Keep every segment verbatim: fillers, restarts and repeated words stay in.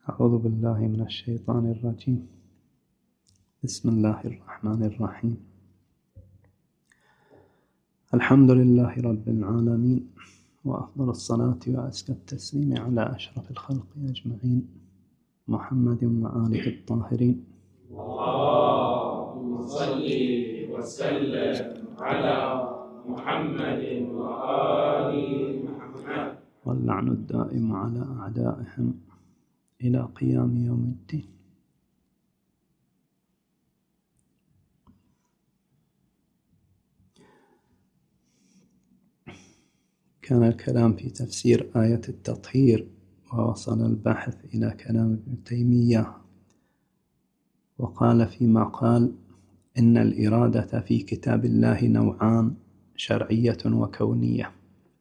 أعوذ بالله من الشيطان الرجيم. بسم الله الرحمن الرحيم. الحمد لله رب العالمين، وأفضل الصلاة وأزكى التسليم على أشرف الخلق أجمعين، محمد وآله الطاهرين. اللهم صل وسلم على محمد وآل محمد، واللعن الدائم على أعدائهم إلى قيام يوم الدين. كان الكلام في تفسير آية التطهير، ووصل البحث إلى كلام ابن تيمية، وقال فيما قال إن الإرادة في كتاب الله نوعان، شرعية وكونية.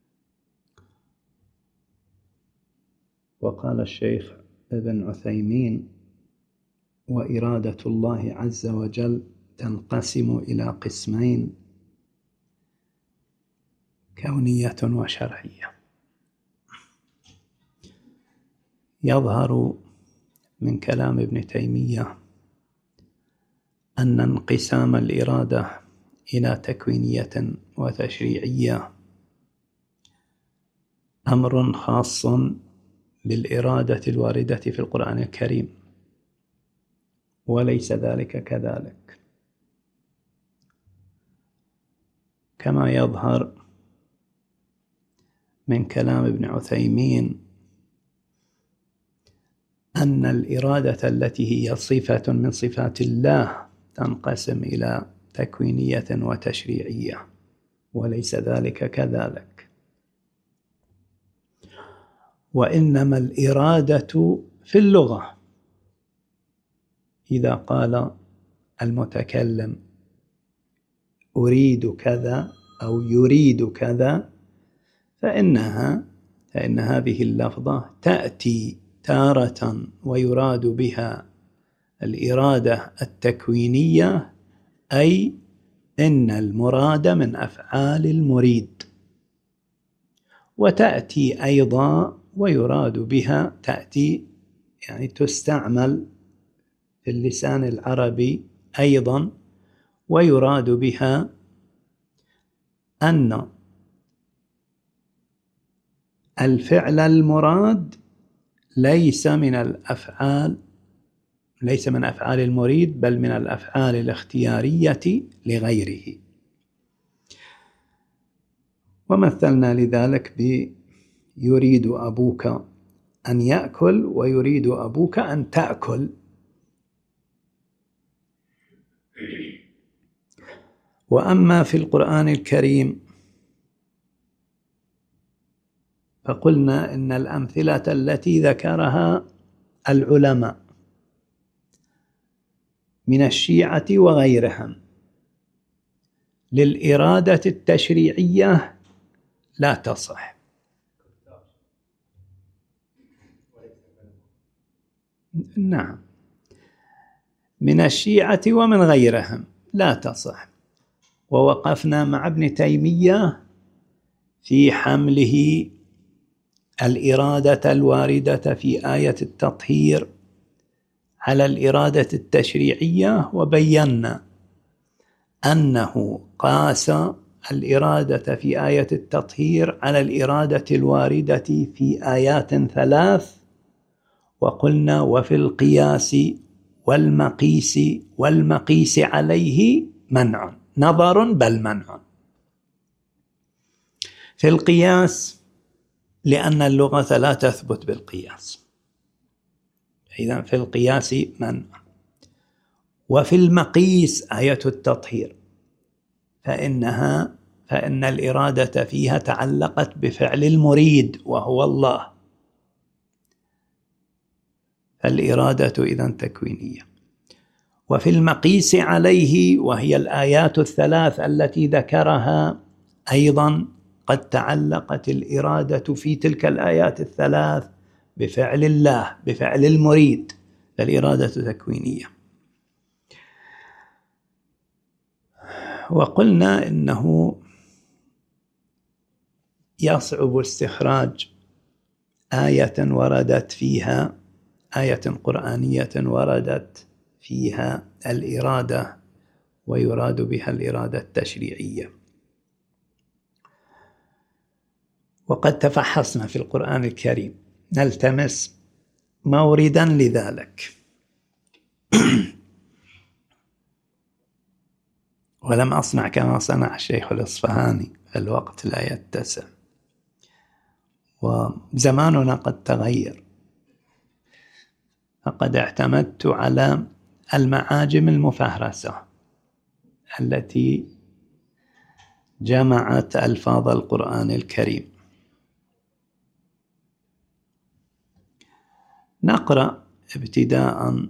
وقال الشيخ ابن عثيمين: وإرادة الله عز وجل تنقسم إلى قسمين، كونية وشرعية. يظهر من كلام ابن تيمية أن انقسام الإرادة إلى تكوينية وتشريعية أمر خاص بالإرادة الواردة في القرآن الكريم، وليس ذلك كذلك، كما يظهر من كلام ابن عثيمين أن الإرادة التي هي صفة من صفات الله تنقسم إلى تكوينية وتشريعية، وليس ذلك كذلك. وإنما الإرادة في اللغة إذا قال المتكلم أريد كذا أو يريد كذا، فإنها فإن هذه اللفظة تأتي تارة ويراد بها الإرادة التكوينية، أي إن المراد من أفعال المريد، وتأتي أيضا ويراد بها تأتي يعني تستعمل في اللسان العربي أيضا ويراد بها أن الفعل المراد ليس من الأفعال ليس من أفعال المريد، بل من الأفعال الاختيارية لغيره. ومثلنا لذلك بيريد أبوك أن يأكل ويريد أبوك أن تأكل. وأما في القرآن الكريم فقلنا إن الأمثلة التي ذكرها العلماء من الشيعة وغيرهم للإرادة التشريعية لا تصح. نعم، من الشيعة ومن غيرهم لا تصح. ووقفنا مع ابن تيمية في حمله الإرادة الواردة في آية التطهير على الإرادة التشريعية، وبينا أنه قاس الإرادة في آية التطهير على الإرادة الواردة في آيات ثلاث، وقلنا وفي القياس والمقيس والمقيس عليه منع، نظر بل منع. في القياس لأن اللغة لا تثبت بالقياس، إذن في القياس منع. وفي المقيس آية التطهير فإنها فإن الإرادة فيها تعلقت بفعل المريد وهو الله، فالإرادة إذن تكوينية. وفي المقيس عليه وهي الآيات الثلاث التي ذكرها أيضا قد تعلقت الإرادة في تلك الآيات الثلاث بفعل الله بفعل المريد، فالإرادة تكوينية. وقلنا إنه يصعب استخراج آية وردت فيها آية قرآنية وردت فيها الإرادة ويراد بها الإرادة التشريعية. وقد تفحصنا في القرآن الكريم نلتمس موردا لذلك ولم أصنع كما صنع الشيخ الإصفهاني، الوقت لا يتسع وزماننا قد تغير، فقد اعتمدت على المعاجم المفهرسة التي جمعت ألفاظ القرآن الكريم. نقرأ ابتداء.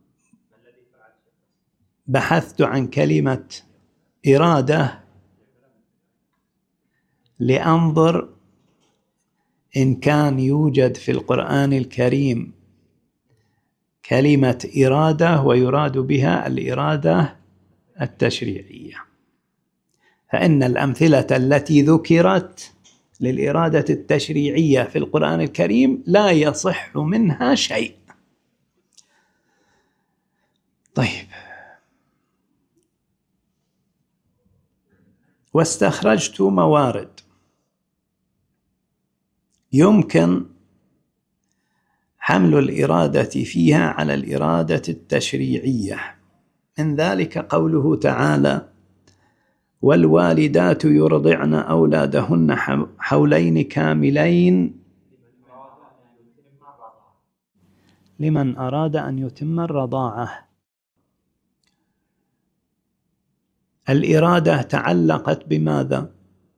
بحثت عن كلمة إرادة لأنظر إن كان يوجد في القرآن الكريم كلمة إرادة ويراد بها الإرادة التشريعية، فإن الأمثلة التي ذكرت للإرادة التشريعية في القرآن الكريم لا يصح منها شيء. طيب، واستخرجت موارد يمكن حمل الإرادة فيها على الإرادة التشريعية. من ذلك قوله تعالى: والوالدات يرضعن أولادهن حولين كاملين لمن أراد أن يتم الرضاعة. الإرادة تعلقت بماذا؟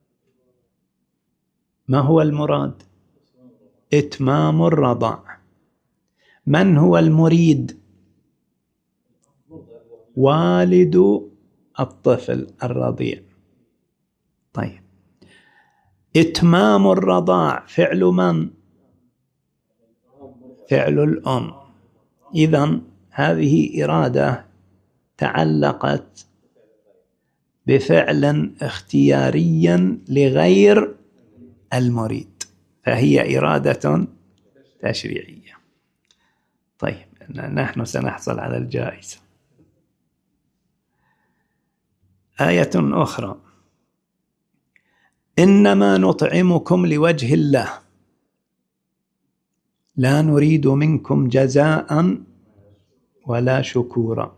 ما هو المراد؟ إتمام الرضاع. من هو المريد؟ والد الطفل الرضيع. طيب، إتمام الرضاع فعل من؟ فعل الأم. إذن هذه إرادة تعلقت بفعل اختياري لغير المريد، فهي إرادة تشريعية. طيب، نحن سنحصل على الجائزة. آية أخرى: إنما نطعمكم لوجه الله لا نريد منكم جزاء ولا شكورا.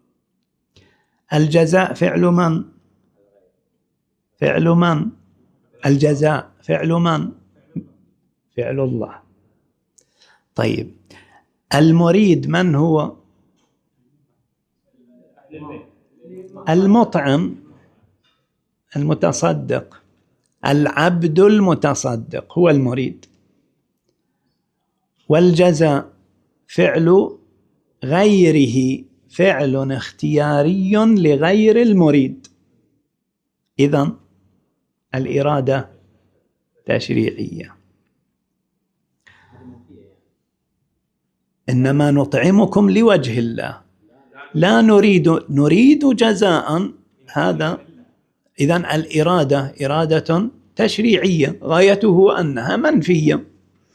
الجزاء فعل من؟ فعل من؟ الجزاء فعل من؟ فعل الله. طيب، المريد من هو؟ المطعم المتصدق، العبد المتصدق هو المريد. والجزاء فعل غيره، فعل اختياري لغير المريد. إذن الإرادة تشريعية. إنما نطعمكم لوجه الله لا نريد نريد جزاء. هذا إذن الإرادة إرادة تشريعية غايته أنها منفية.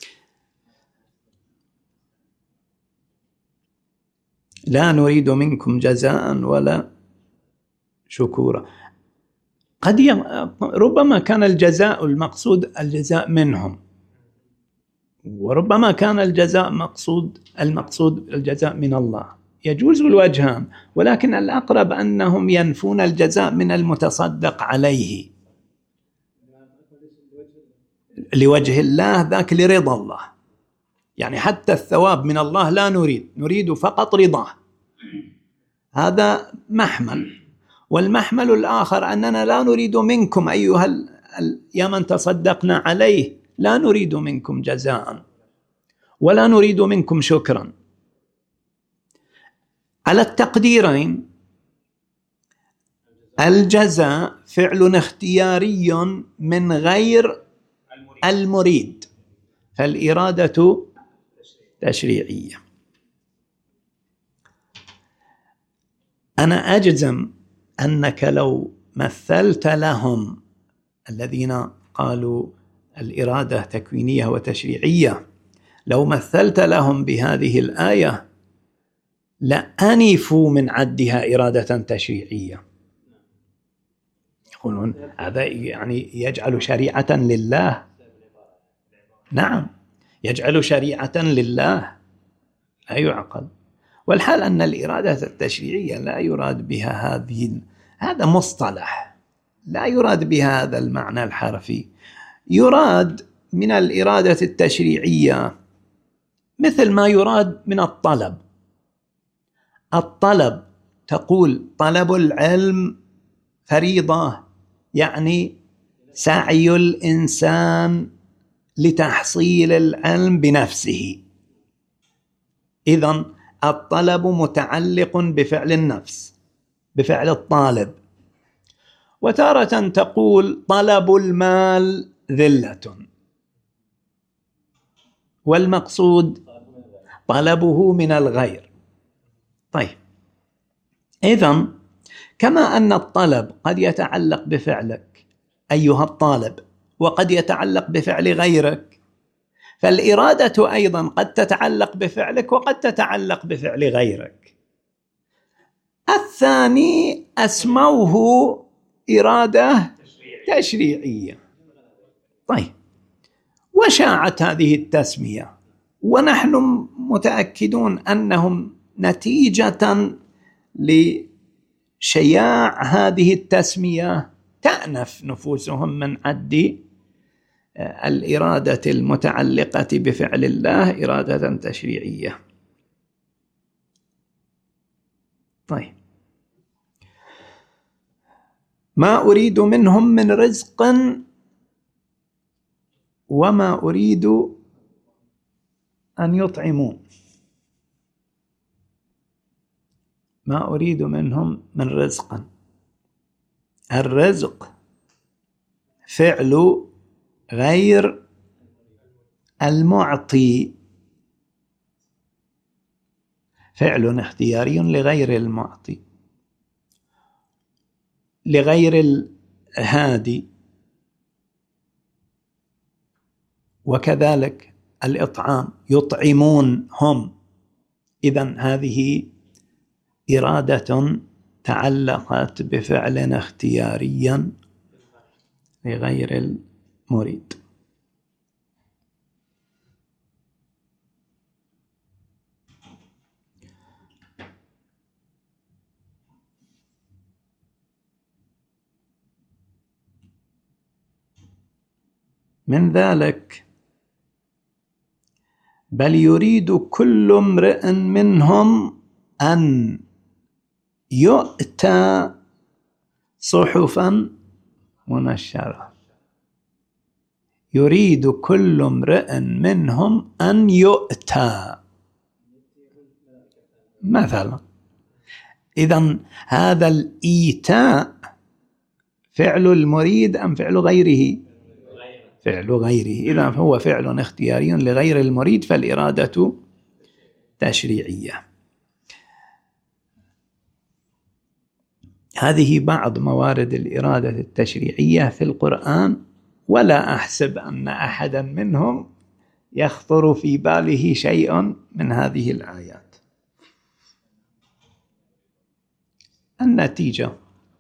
لا نريد منكم جزاء ولا شكورا. قد ي... ربما كان الجزاء المقصود الجزاء منهم، وربما كان الجزاء مقصود المقصود الجزاء من الله. يجوز الوجهان، ولكن الأقرب أنهم ينفون الجزاء من المتصدق عليه لوجه الله، ذاك لرضا الله. يعني حتى الثواب من الله لا نريد، نريد فقط رضاه. هذا محمل. والمحمل الآخر أننا لا نريد منكم أيها ال... يا من تصدقنا عليه، لا نريد منكم جزاء ولا نريد منكم شكرا. على التقديرين، الجزاء فعل اختياري من غير المريد، فالإرادة تشريعية. أنا أجزم أنك لو مثلت لهم الذين قالوا الإرادة تكوينية وتشريعية، لو مثلت لهم بهذه الآية لأنفوا من عدها إرادة تشريعية. يقولون هذا يعني يجعل شريعة لله. نعم، يجعل شريعة لله، لا يعقل. والحال أن الإرادة التشريعية لا يراد بها هذه، هذا مصطلح لا يراد بها هذا المعنى الحرفي. يراد من الإرادة التشريعية مثل ما يراد من الطلب. الطلب تقول طلب العلم فريضة، يعني سعي الإنسان لتحصيل العلم بنفسه، إذن الطلب متعلق بفعل النفس، بفعل الطالب. وتارة تقول طلب المال ذلة، والمقصود طلبه من الغير. طيب، إذن كما أن الطلب قد يتعلق بفعلك أيها الطالب وقد يتعلق بفعل غيرك، فالإرادة أيضا قد تتعلق بفعلك وقد تتعلق بفعل غيرك. الثاني أسموه إرادة تشريعية. طيب، وشاعت هذه التسمية، ونحن متأكدون أنهم نتيجة لشياع هذه التسمية تأنف نفوسهم من عد الإرادة المتعلقة بفعل الله إرادة تشريعية. طيب، ما أريد منهم من رزق وما أريد أن يطعمون. ما أريد منهم من رزق، الرزق فعل غير المعطي، فعل اختياري لغير المعطي، لغير الهادي. وكذلك الإطعام، يطعمون هم. إذن هذه إرادة تعلقت بفعل اختياري لغير المريد. من ذلك بل يريد كل امرئ منهم أن يؤتى صحفا منشرة. يريد كل امرئ منهم أن يؤتى مثلا. إذن هذا الإيتاء فعل المريد أم فعل غيره؟ فعل غيره. إذن هو فعل اختياري لغير المريد، فالإرادة تشريعية. هذه بعض موارد الإرادة التشريعية في القرآن، ولا أحسب أن أحدا منهم يخطر في باله شيء من هذه الآيات. النتيجة،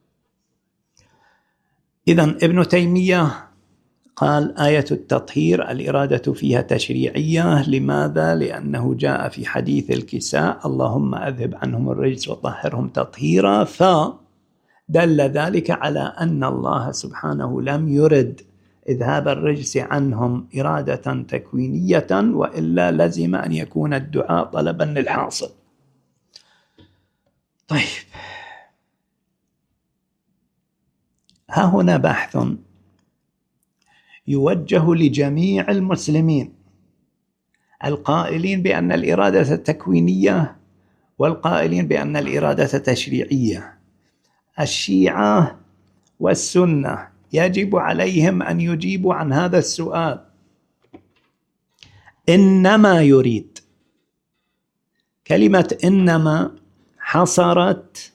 إذن ابن تيمية قال آية التطهير الإرادة فيها تشريعية. لماذا؟ لأنه جاء في حديث الكساء اللهم أذهب عنهم الرجس وطهرهم تطهيرا، فدل ذلك على أن الله سبحانه لم يرد إذهاب الرجس عنهم إرادة تكوينية، وإلا لزم أن يكون الدعاء طلبا للحاصل. طيب، ها هنا بحث يوجه لجميع المسلمين القائلين بأن الإرادة تكوينية والقائلين بأن الإرادة تشريعية. الشيعة والسنة يجب عليهم أن يجيبوا عن هذا السؤال. إنما يريد، كلمة إنما حصرت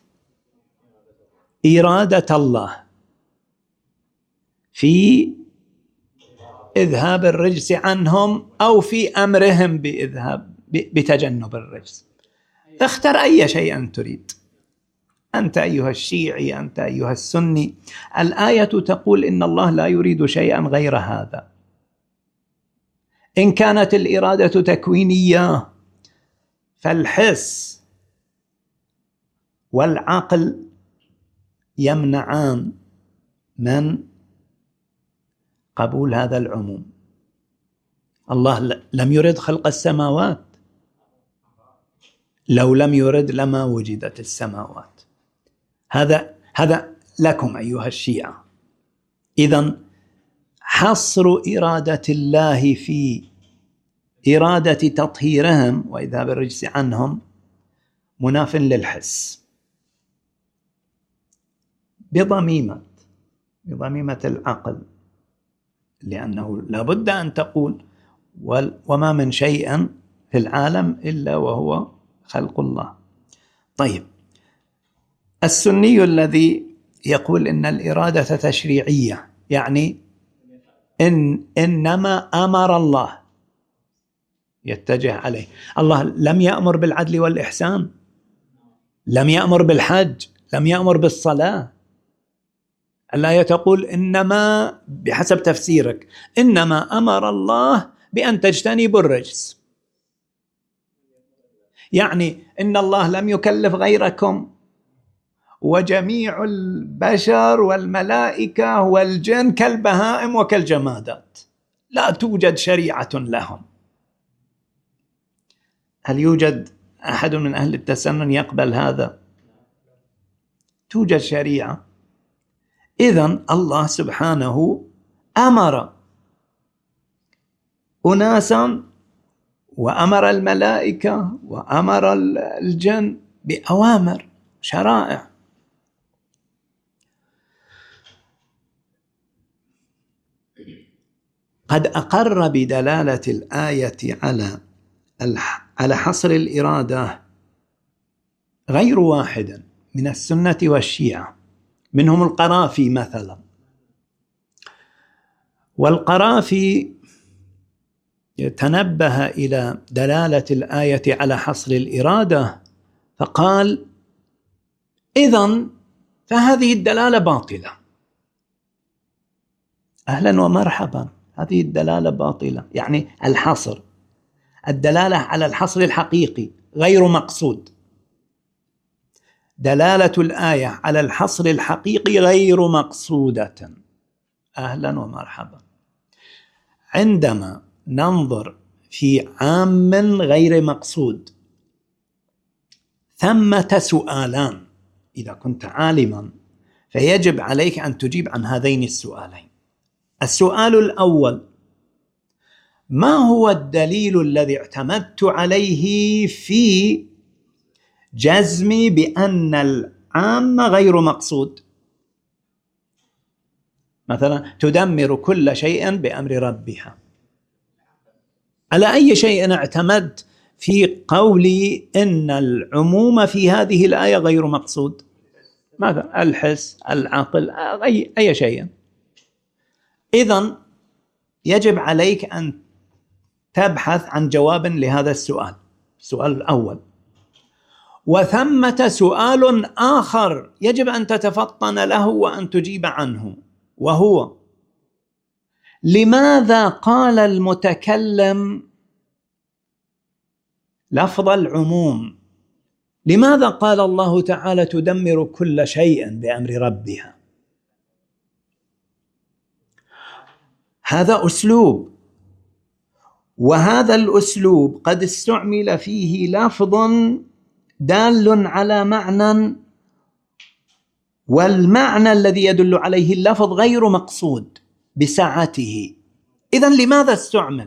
إرادة الله في إذهاب الرجس عنهم أو في أمرهم بإذهاب بتجنب الرجس. اختر أي شيء تريد أنت أيها الشيعي، أنت أيها السني. الآية تقول إن الله لا يريد شيئا غير هذا. إن كانت الإرادة تكوينية فالحس والعقل يمنعان من قبول هذا العموم. الله لم يرد خلق السماوات، لو لم يرد لما وجدت السماوات. هذا هذا لكم أيها الشيعة. إذن حصر إرادة الله في إرادة تطهيرهم وإذهاب الرجس عنهم مناف للحس بضميمة بضميمة العقل، لأنه لابد أن تقول وما من شيء في العالم إلا وهو خلق الله. طيب، السني الذي يقول إن الإرادة تشريعية، يعني إن إنما أمر الله، يتجه عليه. الله لم يأمر بالعدل والإحسان، لم يأمر بالحج، لم يأمر بالصلاة. الآية تقول إنما، بحسب تفسيرك، إنما أمر الله بأن تجتنبوا الرجس، يعني إن الله لم يكلف غيركم وجميع البشر والملائكة والجن كالبهائم وكالجمادات، لا توجد شريعة لهم. هل يوجد أحد من أهل التسنن يقبل هذا؟ توجد شريعة. إذن الله سبحانه أمر أناسا وأمر الملائكة وأمر الجن بأوامر شرائع. قد أقر بدلالة الآية على على حصر الإرادة غير واحد من السنة والشيعة، منهم القرافي مثلا. والقرافي تنبه إلى دلالة الآية على حصر الإرادة فقال: إذن فهذه الدلالة باطلة. أهلا ومرحبا، هذه الدلالة باطلة، يعني الحصر، الدلالة على الحصر الحقيقي غير مقصود. دلالة الآية على الحصر الحقيقي غير مقصودة. أهلا ومرحبا. عندما ننظر في عام غير مقصود ثمة سؤالان. إذا كنت عالما فيجب عليك أن تجيب عن هذين السؤالين. السؤال الأول: ما هو الدليل الذي اعتمدت عليه في جزمي بأن العام غير مقصود؟ مثلا تدمر كل شيء بأمر ربها، على أي شيء اعتمدت في قولي إن العموم في هذه الآية غير مقصود؟ ماذا؟ الحس، العقل، أي, أي شيء. إذن يجب عليك أن تبحث عن جواب لهذا السؤال، السؤال الأول. وثمة سؤال آخر يجب أن تتفطن له وأن تجيب عنه، وهو: لماذا قال المتكلم لفظ العموم؟ لماذا قال الله تعالى تدمر كل شيء بأمر ربها؟ هذا أسلوب، وهذا الأسلوب قد استعمل فيه لفظ دال على معنى، والمعنى الذي يدل عليه اللفظ غير مقصود بسعته. إذن لماذا استعمل؟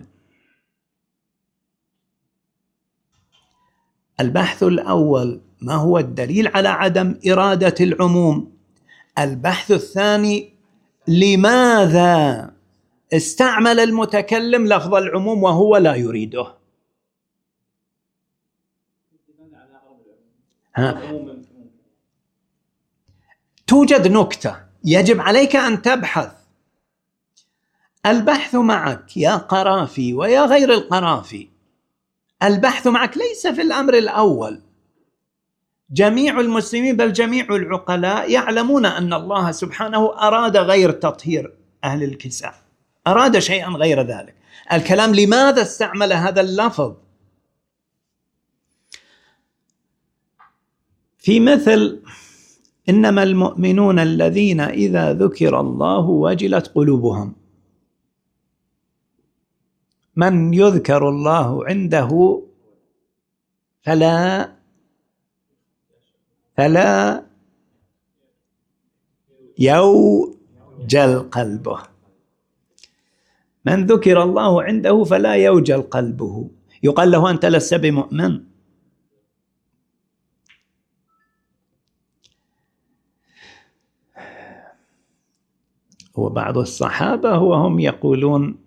البحث الأول: ما هو الدليل على عدم إرادة العموم؟ البحث الثاني: لماذا استعمل المتكلم لفظ العموم وهو لا يريده؟ ها. توجد نكتة يجب عليك أن تبحث. البحث معك يا قرافي ويا غير القرافي، البحث معك ليس في الأمر الأول. جميع المسلمين بل جميع العقلاء يعلمون أن الله سبحانه أراد غير تطهير أهل الكساء، أراد شيئا غير ذلك. الكلام لماذا استعمل هذا اللفظ؟ في مثل إنما المؤمنون الذين إذا ذكر الله وجلت قلوبهم، من يذكر الله عنده فلا فلا يوجل قلبه، من ذكر الله عنده فلا يوجل قلبه. يقال له أنت لست بمؤمن. وبعض الصحابة وهم يقولون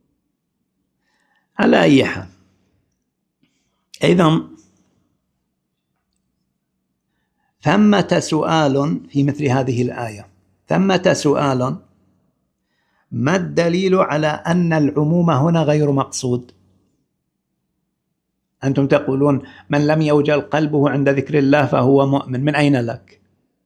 على أي حال. إذن ثمة سؤال في مثل هذه الآية، ثمة سؤال: ما الدليل على أن العموم هنا غير مقصود؟ أنتم تقولون من لم يوجل قلبه عند ذكر الله فهو مؤمن، من أين لك؟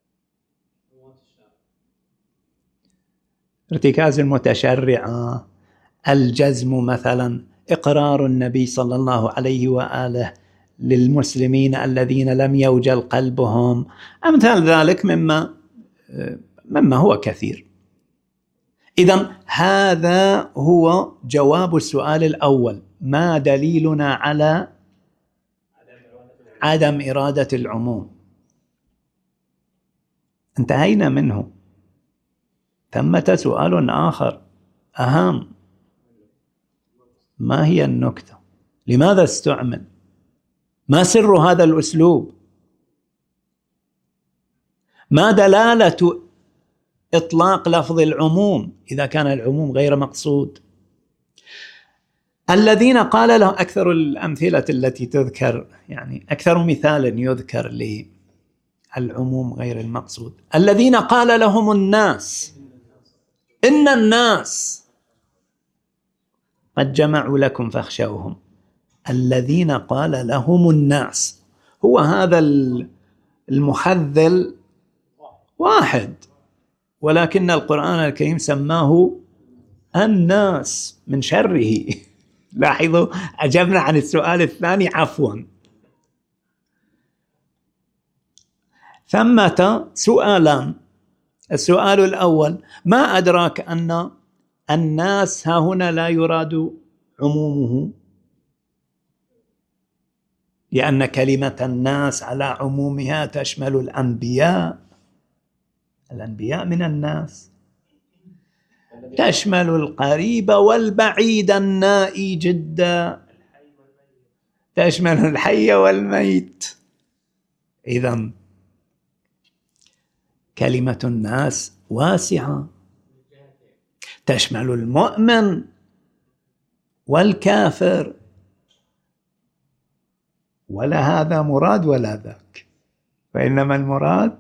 ارتكاز المتشرعة، الجزم مثلا، إقرار النبي صلى الله عليه وآله للمسلمين الذين لم يوجل قلبهم، أمثال ذلك مما مما هو كثير. إذن هذا هو جواب السؤال الأول: ما دليلنا على عدم إرادة العموم؟ انتهينا منه. ثمة سؤال آخر أهم: ما هي النكتة؟ لماذا استعمل؟ ما سر هذا الأسلوب؟ ما دلالة إطلاق لفظ العموم إذا كان العموم غير مقصود؟ الذين قال له أكثر الأمثلة التي تذكر، يعني أكثر مثال يذكر للعموم غير المقصود، الذين قال لهم الناس إن الناس قد جمعوا لكم فاخشوهم. الذين قال لهم الناس، هو هذا المخذل واحد، ولكن القرآن الكريم سماه الناس من شره. لاحظوا، أجبنا عن السؤال الثاني عفوا. ثمة سؤالان: السؤال الأول: ما أدراك أن الناس ها هنا لا يراد عمومه؟ لأن كلمة الناس على عمومها تشمل الأنبياء، الأنبياء من الناس، تشمل القريب والبعيد النائي جدا، تشمل الحي والميت. إذن كلمة الناس واسعة، تشمل المؤمن والكافر، ولا هذا مراد ولا ذاك، وإنما المراد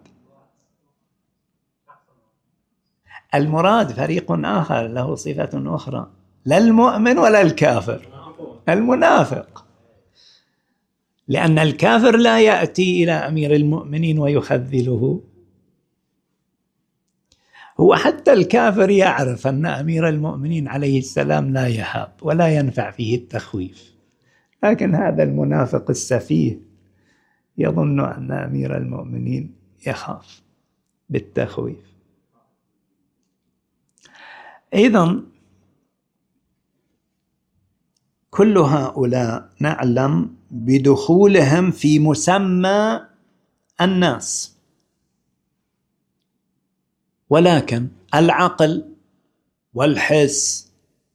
المراد فريق آخر له صفة أخرى، لا المؤمن ولا الكافر، المنافق. لأن الكافر لا يأتي إلى أمير المؤمنين ويخذله، هو حتى الكافر يعرف أن أمير المؤمنين عليه السلام لا يهاب ولا ينفع فيه التخويف، لكن هذا المنافق السفيه يظن أن أمير المؤمنين يخاف بالتخويف. إذن كل هؤلاء نعلم بدخولهم في مسمى الناس، ولكن العقل والحس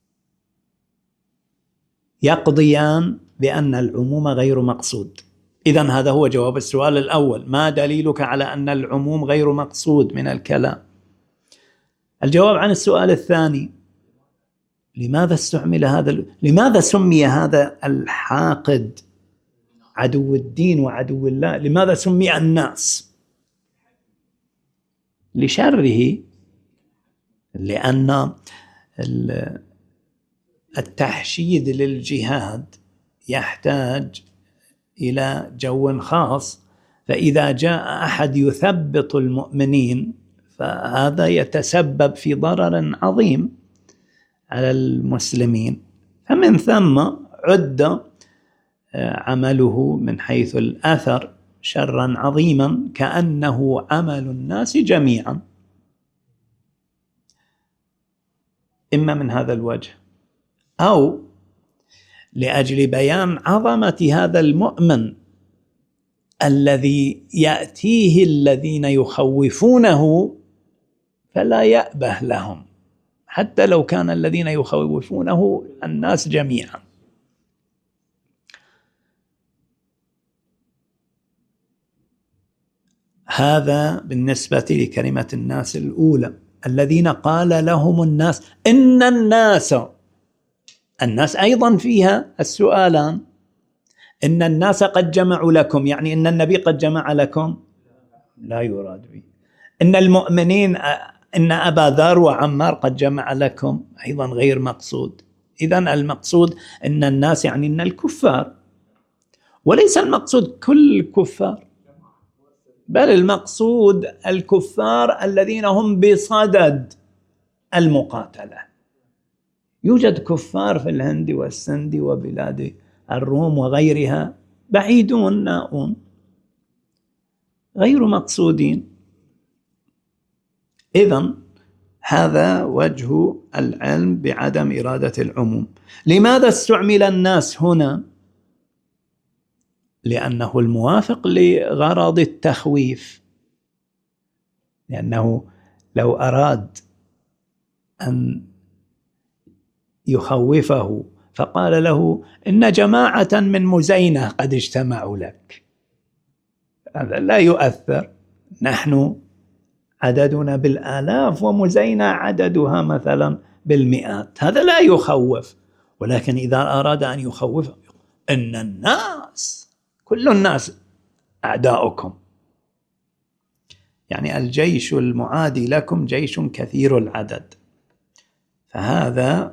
يقضيان بأن العموم غير مقصود. إذن هذا هو جواب السؤال الأول: ما دليلك على أن العموم غير مقصود من الكلام؟ الجواب عن السؤال الثاني: لماذا استعمل هذا؟ لماذا سمي هذا الحاقد عدو الدين وعدو الله، لماذا سمي الناس؟ لشره، لأن التحشيد للجهاد يحتاج إلى جو خاص، فإذا جاء أحد يثبط المؤمنين فهذا يتسبب في ضرر عظيم على المسلمين، فمن ثم عد عمله من حيث الأثر شرا عظيما كأنه عمل الناس جميعا، إما من هذا الوجه أو لأجل بيان عظمة هذا المؤمن الذي يأتيه الذين يخوفونه فلا يأبه لهم حتى لو كان الذين يخوفونه الناس جميعا. هذا بالنسبة لكلمة الناس الأولى، الذين قال لهم الناس إن الناس، الناس أيضا فيها السؤالان، إن الناس قد جمعوا لكم، يعني إن النبي قد جمع لكم، لا يراد به. إن المؤمنين، إن أبا ذر وعمار قد جمع لكم، أيضا غير مقصود. إذن المقصود إن الناس يعني إن الكفار، وليس المقصود كل الكفار، بل المقصود الكفار الذين هم بصدد المقاتلة. يوجد كفار في الهند والسند وبلاد الروم وغيرها بعيدون ناؤون غير مقصودين. إذن هذا وجه العلم بعدم إرادة العموم. لماذا استعمل الناس هنا؟ لأنه الموافق لغرض التخويف، لأنه لو أراد أن يخوفه فقال له إن جماعة من مزينة قد اجتمعوا لك، هذا لا يؤثر، نحن عددنا بالآلاف ومزينة عددها مثلا بالمئات، هذا لا يخوف. ولكن إذا أراد أن يخوف إن الناس كل الناس أعداؤكم، يعني الجيش المعادي لكم جيش كثير العدد. فهذا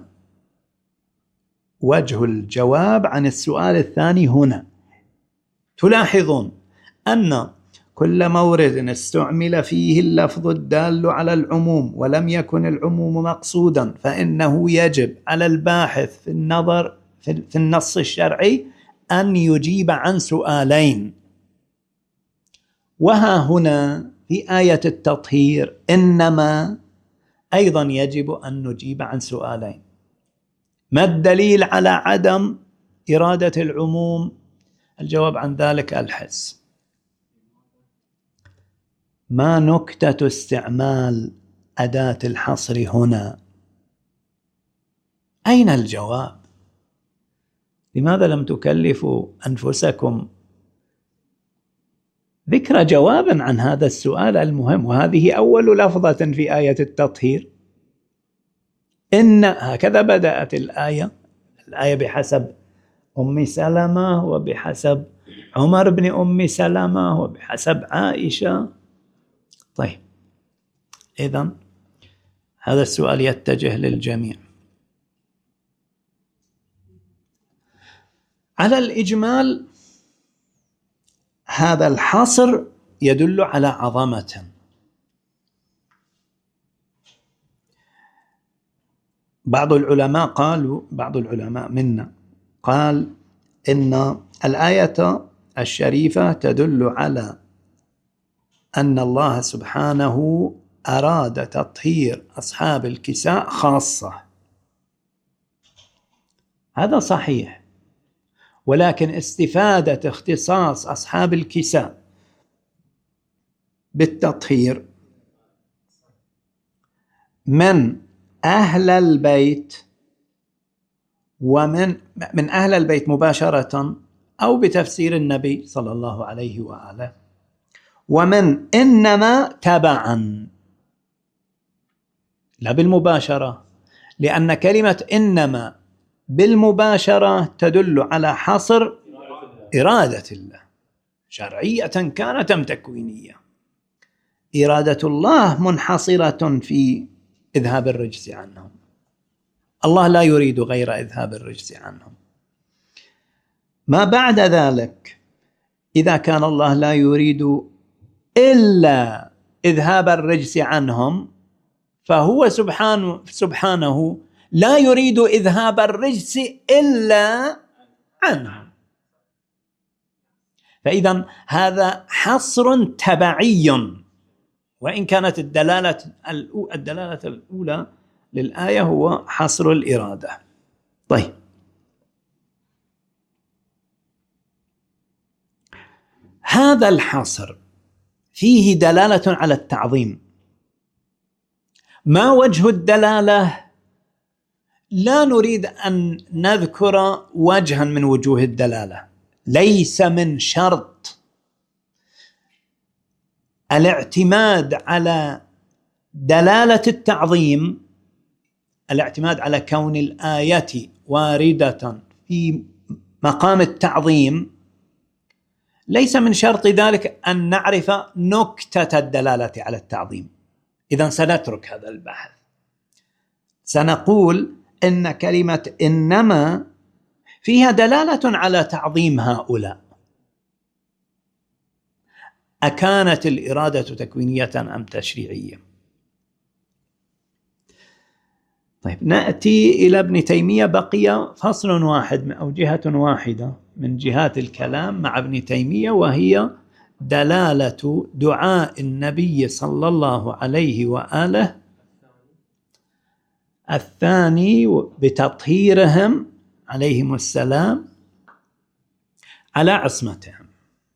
وجه الجواب عن السؤال الثاني هنا. تلاحظون أن كل مورد استعمل فيه اللفظ الدال على العموم ولم يكن العموم مقصودا فإنه يجب على الباحث في النظر في النص الشرعي أن يجيب عن سؤالين. وها هنا في آية التطهير إنما أيضا يجب أن نجيب عن سؤالين. ما الدليل على عدم إرادة العموم؟ الجواب عن ذلك الحس. ما نكتة استعمال أداة الحصر هنا؟ أين الجواب؟ لماذا لم تكلفوا أنفسكم ذكر جواب عن هذا السؤال المهم؟ وهذه أول لفظة في آية التطهير. إن هكذا بدأت الآية، الآية بحسب أم سلمة وبحسب عمر بن أم سلمة وبحسب عائشة. طيب، إذن هذا السؤال يتجه للجميع. على الإجمال هذا الحصر يدل على عظمة. بعض العلماء قالوا، بعض العلماء منا قال إن الآية الشريفة تدل على أن الله سبحانه أراد تطهير أصحاب الكساء خاصة. هذا صحيح، ولكن استفادة اختصاص أصحاب الكساء بالتطهير من أهل البيت ومن من أهل البيت مباشرة أو بتفسير النبي صلى الله عليه وآله، ومن إنما تبعا لا بالمباشرة، لأن كلمة إنما بالمباشرة تدل على حصر إرادة الله شرعية كانت أم تكوينية. إرادة الله منحصرة في إذهاب الرجس عنهم. الله لا يريد غير إذهاب الرجس عنهم. ما بعد ذلك إذا كان الله لا يريد إلا إذهاب الرجس عنهم، فهو سبحانه, سبحانه لا يريد إذهاب الرجس إلا عنهم. فإذا هذا حصر تبعي، وإن كانت الدلالة الدلالة الأولى للآية هو حصر الإرادة. طيب، هذا الحصر فيه دلالة على التعظيم. ما وجه الدلالة؟ لا نريد أن نذكر وجها من وجوه الدلالة. ليس من شرط الاعتماد على دلالة التعظيم، الاعتماد على كون الآية واردة في مقام التعظيم، ليس من شرط ذلك أن نعرف نكتة الدلالة على التعظيم. إذن سنترك هذا البحث، سنقول إن كلمة إنما فيها دلالة على تعظيم هؤلاء. أكانت الإرادة تكوينية أم تشريعية؟ طيب، نأتي إلى ابن تيمية. بقي فصل واحد أو جهة واحدة من جهات الكلام مع ابن تيمية، وهي دلالة دعاء النبي صلى الله عليه وآله الثاني بتطهيرهم عليهم السلام على عصمتهم.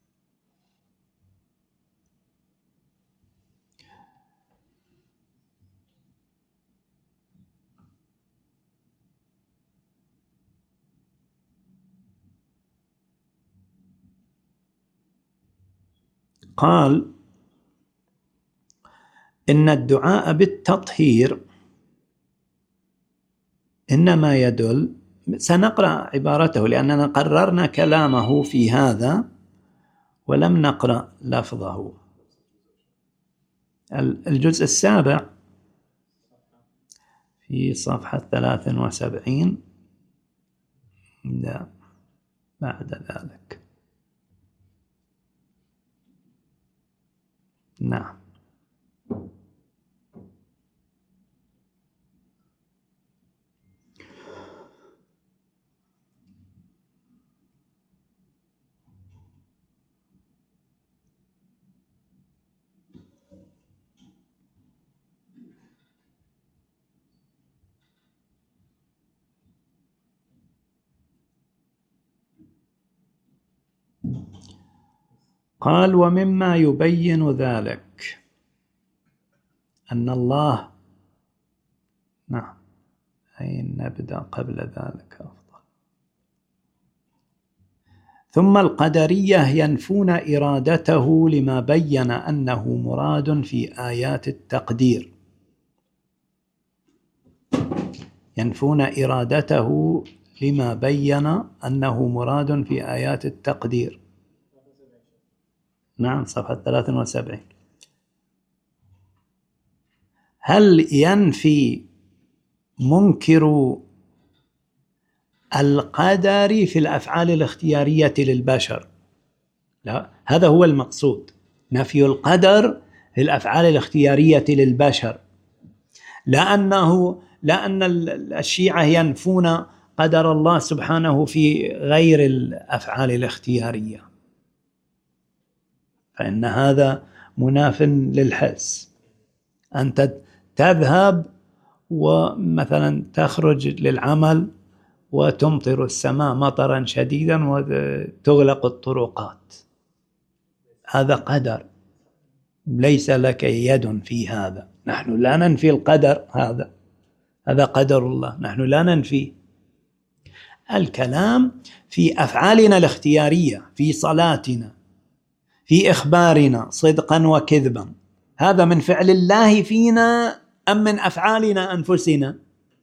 قال إن الدعاء بالتطهير إنما يدل، سنقرأ عبارته لأننا قررنا كلامه في هذا ولم نقرأ لفظه. الجزء السابع في صفحة ثلاث وسبعين، لا بعد ذلك، نعم. قال ومما يبين ذلك أن الله، نعم، أي نبدأ قبل ذلك أفضل. ثم القدرية ينفون إرادته لما بين أنه مراد في آيات التقدير، ينفون إرادته لما بين أنه مراد في آيات التقدير. نعم، صفحة ثلاث وسبعين. هل ينفي منكر القدر في الأفعال الاختيارية للبشر؟ لا، هذا هو المقصود، نفي القدر في الأفعال الاختيارية للبشر، لأنه لأن الشيعة ينفون قدر الله سبحانه في غير الأفعال الاختيارية، فإن هذا مناف للحس. أنت تذهب ومثلا تخرج للعمل وتمطر السماء مطرا شديدا وتغلق الطرقات، هذا قدر، ليس لك يد في هذا. نحن لا ننفي القدر، هذا هذا قدر الله، نحن لا ننفي. الكلام في أفعالنا الاختيارية، في صلاتنا، في إخبارنا صدقا وكذبا، هذا من فعل الله فينا أم من أفعالنا أنفسنا؟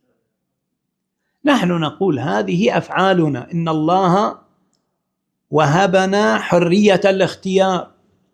نحن نقول هذه أفعالنا، إن الله وهبنا حرية الاختيار،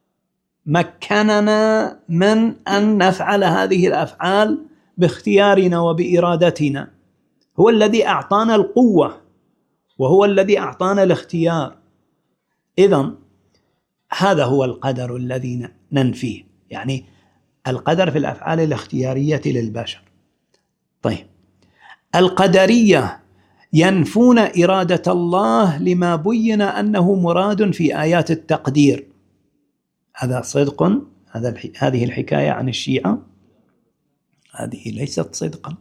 مكننا من أن نفعل هذه الأفعال باختيارنا وبإرادتنا. هو الذي أعطانا القوة وهو الذي أعطانا الاختيار. إذن هذا هو القدر الذي ننفيه، يعني القدر في الأفعال الاختيارية للبشر. طيب، القدرية ينفون إرادة الله لما بين أنه مراد في آيات التقدير. هذا صدق؟ هذا هذه الحكاية عن الشيعة هذه ليست صدقا.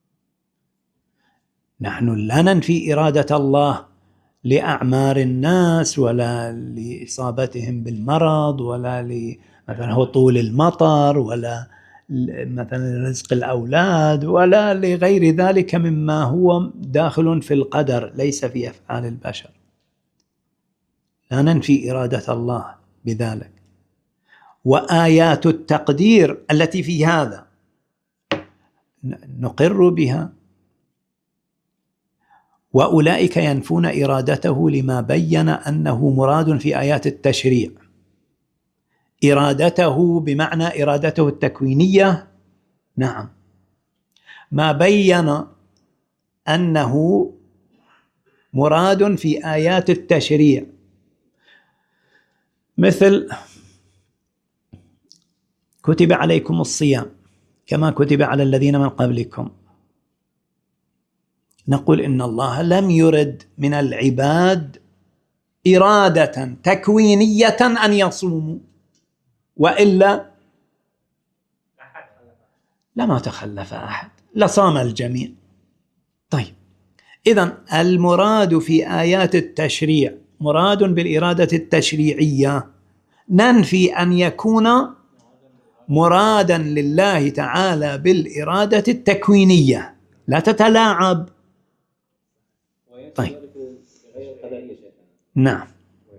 نحن لا ننفي إرادة الله لأعمار الناس ولا لإصابتهم بالمرض ولا مثلا هطول المطر ولا مثلا رزق الأولاد ولا لغير ذلك مما هو داخل في القدر ليس في أفعال البشر. لا ننفي إرادة الله بذلك. وآيات التقدير التي في هذا نقر بها. وأولئك ينفون إرادته لما بين أنه مراد في آيات التشريع. إرادته بمعنى إرادته التكوينية، نعم، ما بين أنه مراد في آيات التشريع، مثل كتب عليكم الصيام كما كتب على الذين من قبلكم. نقول إن الله لم يرد من العباد إرادة تكوينية أن يصوموا، وإلا لما تخلف أحد، لصام الجميع. طيب، إذن المراد في آيات التشريع مراد بالإرادة التشريعية، ننفي أن يكون مرادا لله تعالى بالإرادة التكوينية، لا تتلاعب. طيب، نعم،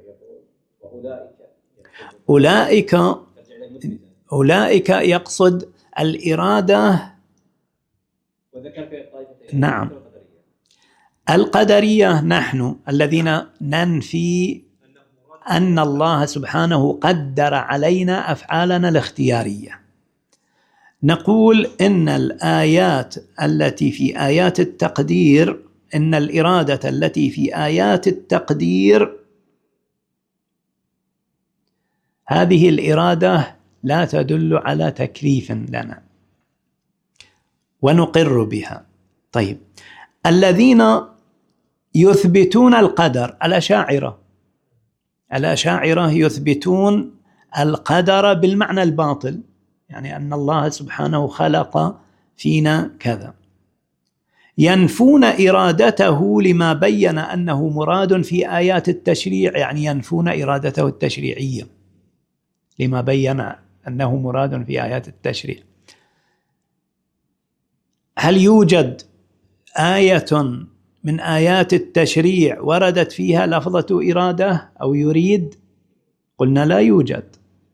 أولئك أولئك يقصد الإرادة، نعم، القدرية نحن الذين ننفي أن الله سبحانه قدر علينا أفعالنا الاختيارية. نقول إن الآيات التي في آيات التقدير، إن الإرادة التي في آيات التقدير هذه الإرادة لا تدل على تكليف لنا ونقر بها. طيب، الذين يثبتون القدر، الأشاعرة الأشاعرة يثبتون القدر بالمعنى الباطل، يعني أن الله سبحانه خلق فينا كذا. ينفون إرادته لما بين أنه مراد في آيات التشريع، يعني ينفون إرادته التشريعية لما بين أنه مراد في آيات التشريع. هل يوجد آية من آيات التشريع وردت فيها لفظة إرادة أو يريد؟ قلنا لا يوجد.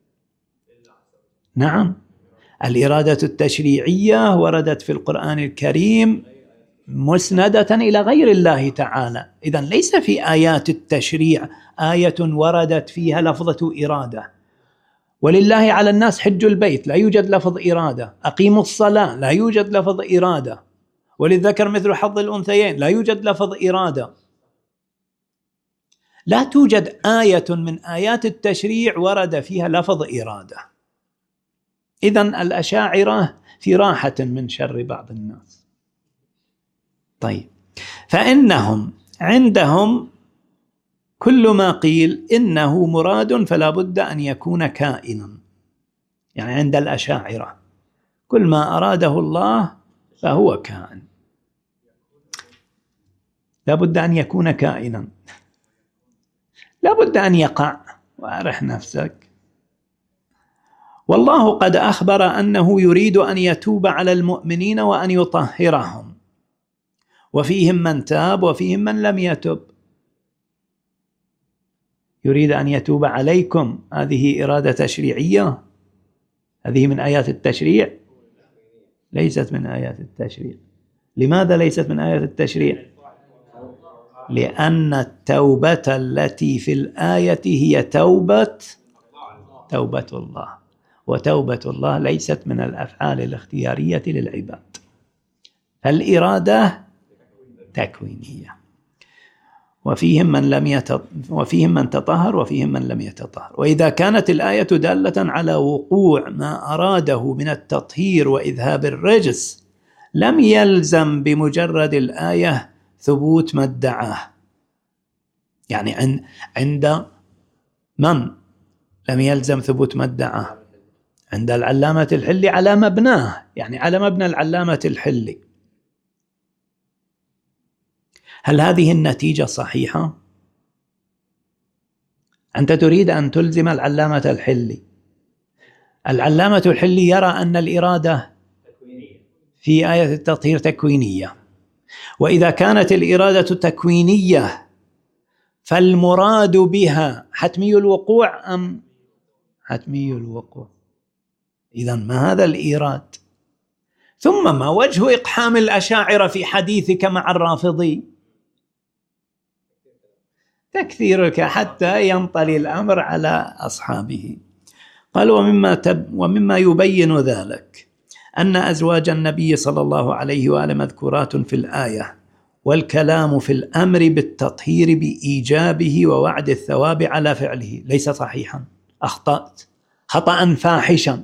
نعم، الإرادة التشريعية وردت في القرآن الكريم مسندة إلى غير الله تعالى. إذن ليس في آيات التشريع آية وردت فيها لفظة إرادة. ولله على الناس حج البيت، لا يوجد لفظ إرادة. أقيموا الصلاة، لا يوجد لفظ إرادة. وللذكر مثل حظ الأنثيين، لا يوجد لفظ إرادة. لا توجد آية من آيات التشريع ورد فيها لفظ إرادة. إذن الأشاعرة في راحة من شر بعض الناس. طيب، فإنهم عندهم كل ما قيل إنه مراد فلا بد أن يكون كائنا، يعني عند الأشاعرة كل ما أراده الله فهو كائن، لا بد أن يكون كائنا، لا بد أن يقع، وأرح نفسك. والله قد أخبر أنه يريد أن يتوب على المؤمنين وأن يطهرهم، وفيهم من تاب وفيهم من لم يتب. يريد أن يتوب عليكم، هذه إرادة تشريعية، هذه من آيات التشريع؟ ليست من آيات التشريع. لماذا ليست من آيات التشريع؟ لأن التوبة التي في الآية هي توبة توبة الله، وتوبة الله ليست من الأفعال الاختيارية للعباد. الإرادة تكوينية، وفيهم من لم يت... وفيهم من تطهر وفيهم من لم يتطهر. وإذا كانت الآية دالة على وقوع ما أراده من التطهير وإذهاب الرجس لم يلزم بمجرد الآية ثبوت ما ادعاه. يعني عند من لم يلزم ثبوت ما ادعاه؟ عند العلامة الحلي على مبناه، يعني على مبنى العلامة الحلي. هل هذه النتيجة صحيحة؟ أنت تريد أن تلزم العلامة الحلي. العلامة الحلي يرى أن الإرادة في آية التطهير تكوينية، وإذا كانت الإرادة تكوينية فالمراد بها حتمي الوقوع أم حتمي الوقوع؟ إذن ما هذا الإيراد؟ ثم ما وجه إقحام الأشاعرة في حديثك مع الرافضي؟ تكثيرك حتى ينطلي الأمر على أصحابه. قال ومما, تب ومما يبين ذلك أن أزواج النبي صلى الله عليه وآله مذكورات في الآية، والكلام في الأمر بالتطهير بإيجابه ووعد الثواب على فعله ليس صحيحا. أخطأت خطأ فاحشا،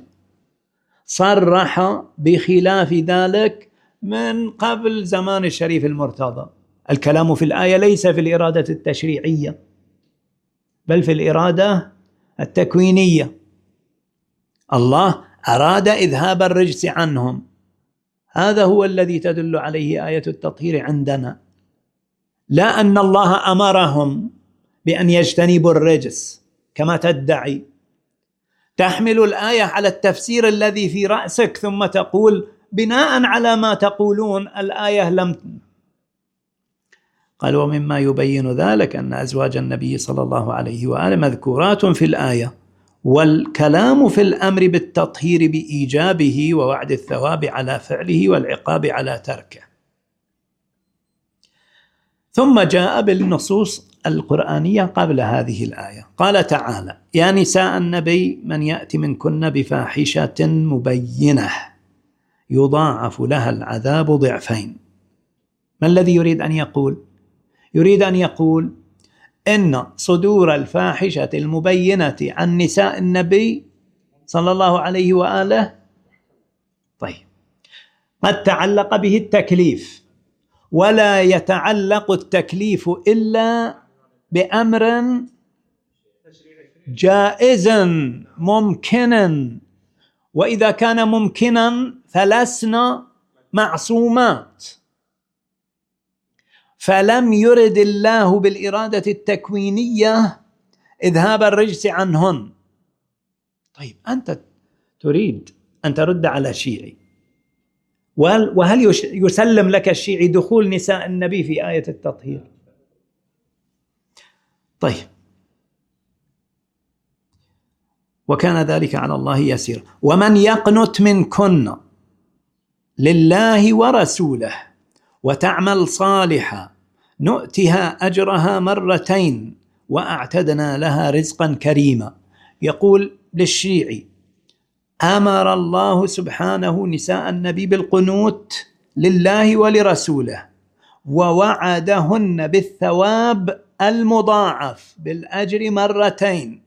صرح بخلاف ذلك من قبل زمان الشريف المرتضى. الكلام في الآية ليس في الإرادة التشريعية بل في الإرادة التكوينية. الله أراد إذهاب الرجس عنهم، هذا هو الذي تدل عليه آية التطهير عندنا، لا أن الله أمرهم بأن يجتنبوا الرجس كما تدعي. تحمل الآية على التفسير الذي في رأسك ثم تقول بناء على ما تقولون الآية لم. قال ومما يبين ذلك أن أزواج النبي صلى الله عليه وآله مذكورات في الآية، والكلام في الأمر بالتطهير بإيجابه ووعد الثواب على فعله والعقاب على تركه. ثم جاء بالنصوص القرآنية قبل هذه الآية. قال تعالى يا نساء النبي من يأتي منكن بفاحشة مبينة يضاعف لها العذاب ضعفين. ما الذي يريد أن يقول؟ يريد أن يقول إن صدور الفاحشة المبينة عن نساء النبي صلى الله عليه وآله طيب قد تعلق به التكليف، ولا يتعلق التكليف إلا بأمر جائز ممكنا، وإذا كان ممكنا فلسنا معصومات. فلم يرد الله بالإرادة التكوينية إذهاب الرجس عنهن. طيب أنت تريد أن ترد على شيعي، وهل يسلم لك الشيعي دخول نساء النبي في آية التطهير؟ طيب وكان ذلك على الله يسير. ومن يقنت منكن لله ورسوله وتعمل صالحا نؤتها أجرها مرتين وأعتدنا لها رزقا كريما. يقول للشيعي أمر الله سبحانه نساء النبي بالقنوت لله ولرسوله، ووعدهن بالثواب المضاعف بالأجر مرتين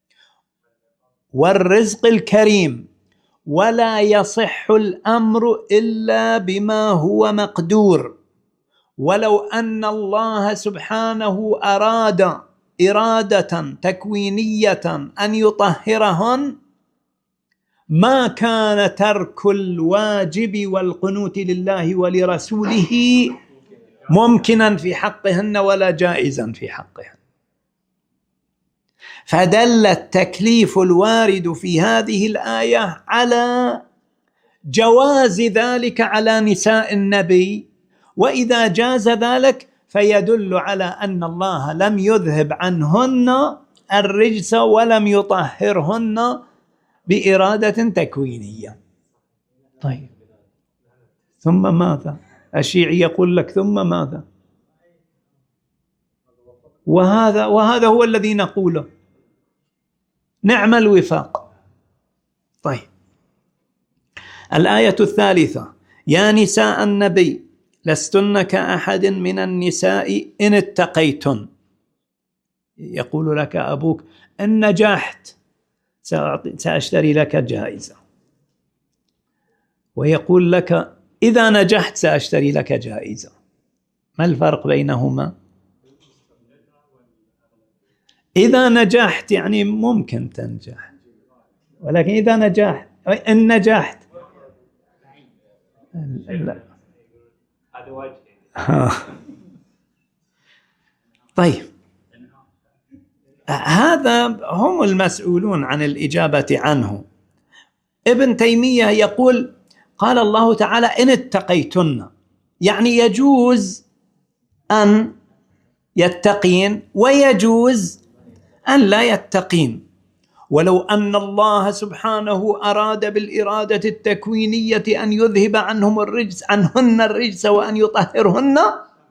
والرزق الكريم، ولا يصح الأمر إلا بما هو مقدور. ولو أن الله سبحانه أراد إرادة تكوينية أن يطهرهن ما كان ترك الواجب والقنوت لله ولرسوله ممكنا في حقهن ولا جائزا في حقهن. فدل التكليف الوارد في هذه الآية على جواز ذلك على نساء النبي، وإذا جاز ذلك فيدل على أن الله لم يذهب عنهن الرجس ولم يطهرهن بإرادة تكوينية. طيب ثم ماذا؟ الشيعي يقول لك ثم ماذا؟ وهذا وهذا هو الذي نقوله. نعم الوفاق. طيب الآية الثالثة يا نساء النبي لستن كأحد من النساء إن اتقيتن. يقول لك أبوك إن نجحت سأشتري لك جائزة، ويقول لك إذا نجحت سأشتري لك جائزة. ما الفرق بينهما؟ إذا نجحت يعني ممكن تنجح، ولكن إذا نجحت إن نجحت لا. طيب، هذا هم المسؤولون عن الإجابة عنه. ابن تيمية يقول قال الله تعالى إن اتقيتن، يعني يجوز أن يتقين ويجوز أن لا يتقين. ولو أن الله سبحانه أراد بالإرادة التكوينية أن يذهب عنهم الرجس عنهن الرجس وأن يطهرهن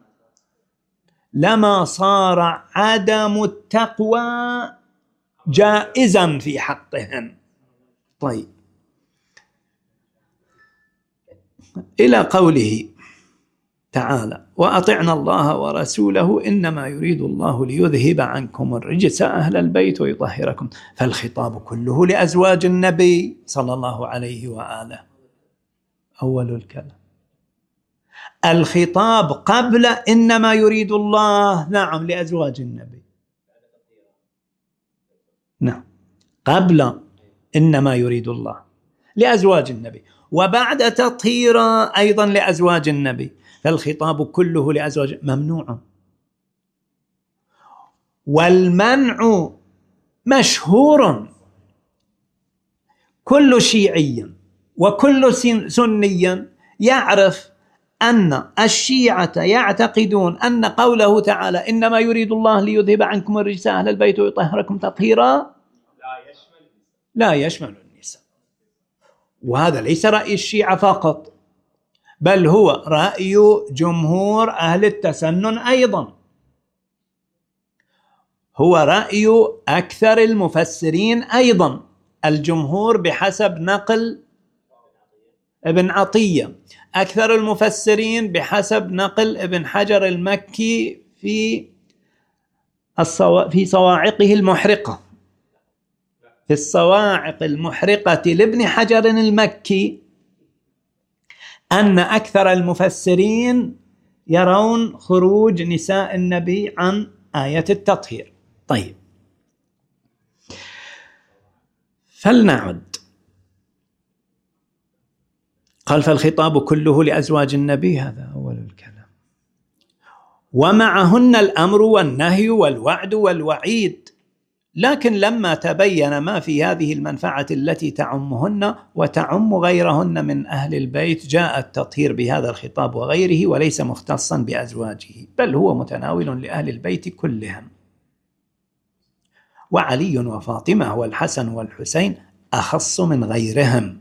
لما صار عدم التقوى جائزا في حقهن. طيب، إلى قوله تعالى وأطعنا الله ورسوله إنما يريد الله ليذهب عنكم الرجس أهل البيت ويطهركم. فالخطاب كله لأزواج النبي صلى الله عليه وآله. أول الكلام الخطاب قبل إنما يريد الله، نعم، لأزواج النبي، نعم، قبل إنما يريد الله لأزواج النبي، وبعد تطهير أيضا لأزواج النبي. فالخطاب كله لأزواج ممنوع، والمنع مشهور. كل شيعي وكل سني يعرف أن الشيعة يعتقدون أن قوله تعالى إنما يريد الله ليذهب عنكم الرجس أهل البيت ويطهركم تطهيرا لا يشمل النساء. وهذا ليس رأي الشيعة فقط، بل هو رأي جمهور أهل التسنن أيضا، هو رأي أكثر المفسرين أيضا. الجمهور بحسب نقل ابن عطية، أكثر المفسرين بحسب نقل ابن حجر المكي في الصوا... في صواعقه المحرقة، في الصواعق المحرقة لابن حجر المكي، أن أكثر المفسرين يرون خروج نساء النبي عن آية التطهير. طيب، فلنعد. قال فالخطاب كله لأزواج النبي، هذا أول الكلام، ومعهن الأمر والنهي والوعد والوعيد. لكن لما تبين ما في هذه المنفعة التي تعمهن وتعم غيرهن من أهل البيت، جاء التطهير بهذا الخطاب وغيره، وليس مختصا بأزواجه، بل هو متناول لأهل البيت كلهم. وعلي وفاطمة والحسن والحسين أخص من غيرهم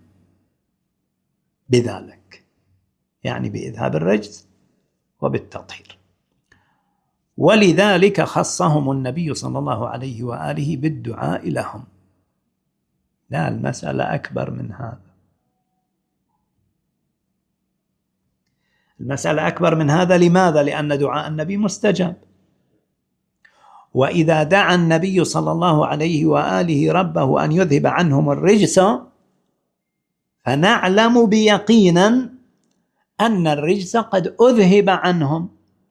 بذلك، يعني بإذهاب الرجس وبالتطهير. ولذلك خصهم النبي صلى الله عليه وآله بالدعاء لهم. لا، المسألة أكبر من هذا، المسألة أكبر من هذا. لماذا؟ لأن دعاء النبي مستجاب. وإذا دعا النبي صلى الله عليه وآله ربه أن يذهب عنهم الرجس، فنعلم بيقينا أن الرجس قد أذهب عنهم.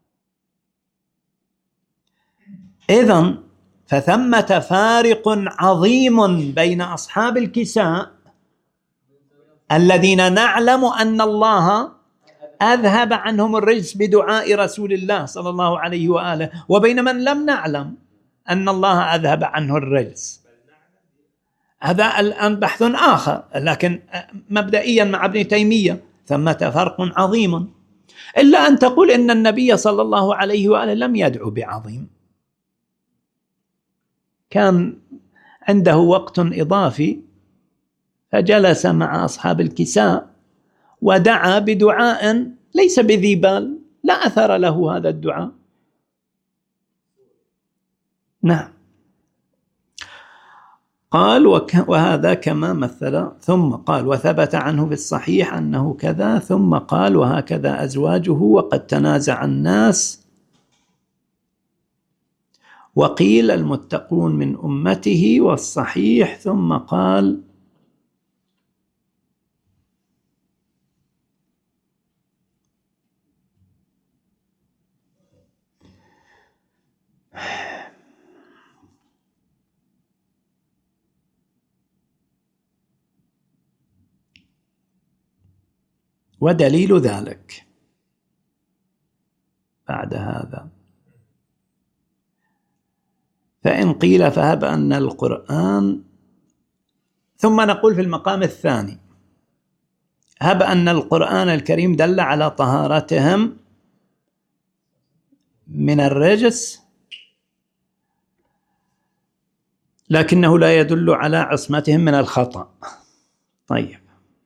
إذن فثمة فارق عظيم بين أصحاب الكساء الذين نعلم أن الله أذهب عنهم الرجس بدعاء رسول الله صلى الله عليه وآله، وبين من لم نعلم أن الله أذهب عنه الرجس. هذا الآن بحث آخر، لكن مبدئيا مع ابن تيمية ثمة فرق عظيم. إلا أن تقول إن النبي صلى الله عليه وآله لم يدعو بعظيم، كان عنده وقت إضافي فجلس مع أصحاب الكساء ودعا بدعاء ليس بذي بال، لا أثر له هذا الدعاء. نعم. قال وهذا كما مثل، ثم قال وثبت عنه في الصحيح أنه كذا، ثم قال وهكذا أزواجه وقد تنازع الناس، وقيل المتقون من أمته، والصحيح ثم قال ودليل ذلك بعد هذا. فإن قيل فهب أن القرآن، ثم نقول في المقام الثاني هب أن القرآن الكريم دل على طهارتهم من الرجس، لكنه لا يدل على عصمتهم من الخطأ. طيب،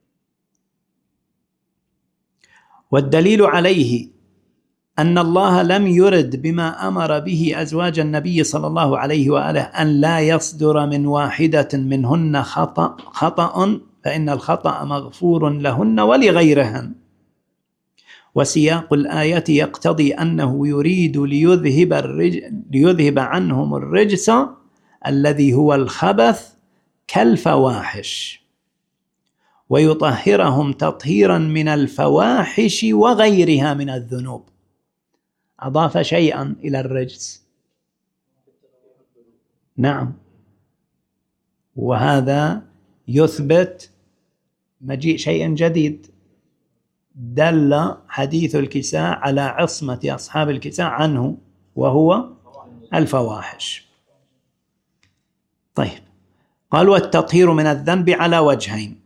والدليل عليه أن الله لم يرد بما أمر به أزواج النبي صلى الله عليه وآله أن لا يصدر من واحدة منهن خطأ خطأ فإن الخطأ مغفور لهن ولغيرهن، وسياق الآية يقتضي أنه يريد ليذهب, الرج... ليذهب عنهم الرجس الذي هو الخبث كالفواحش، ويطهرهم تطهيرا من الفواحش وغيرها من الذنوب. أضاف شيئا إلى الرجس، نعم، وهذا يثبت مجيء شيء جديد. دل حديث الكساء على عصمة أصحاب الكساء عنه وهو الفواحش. طيب، قال والتطهير من الذنب على وجهين،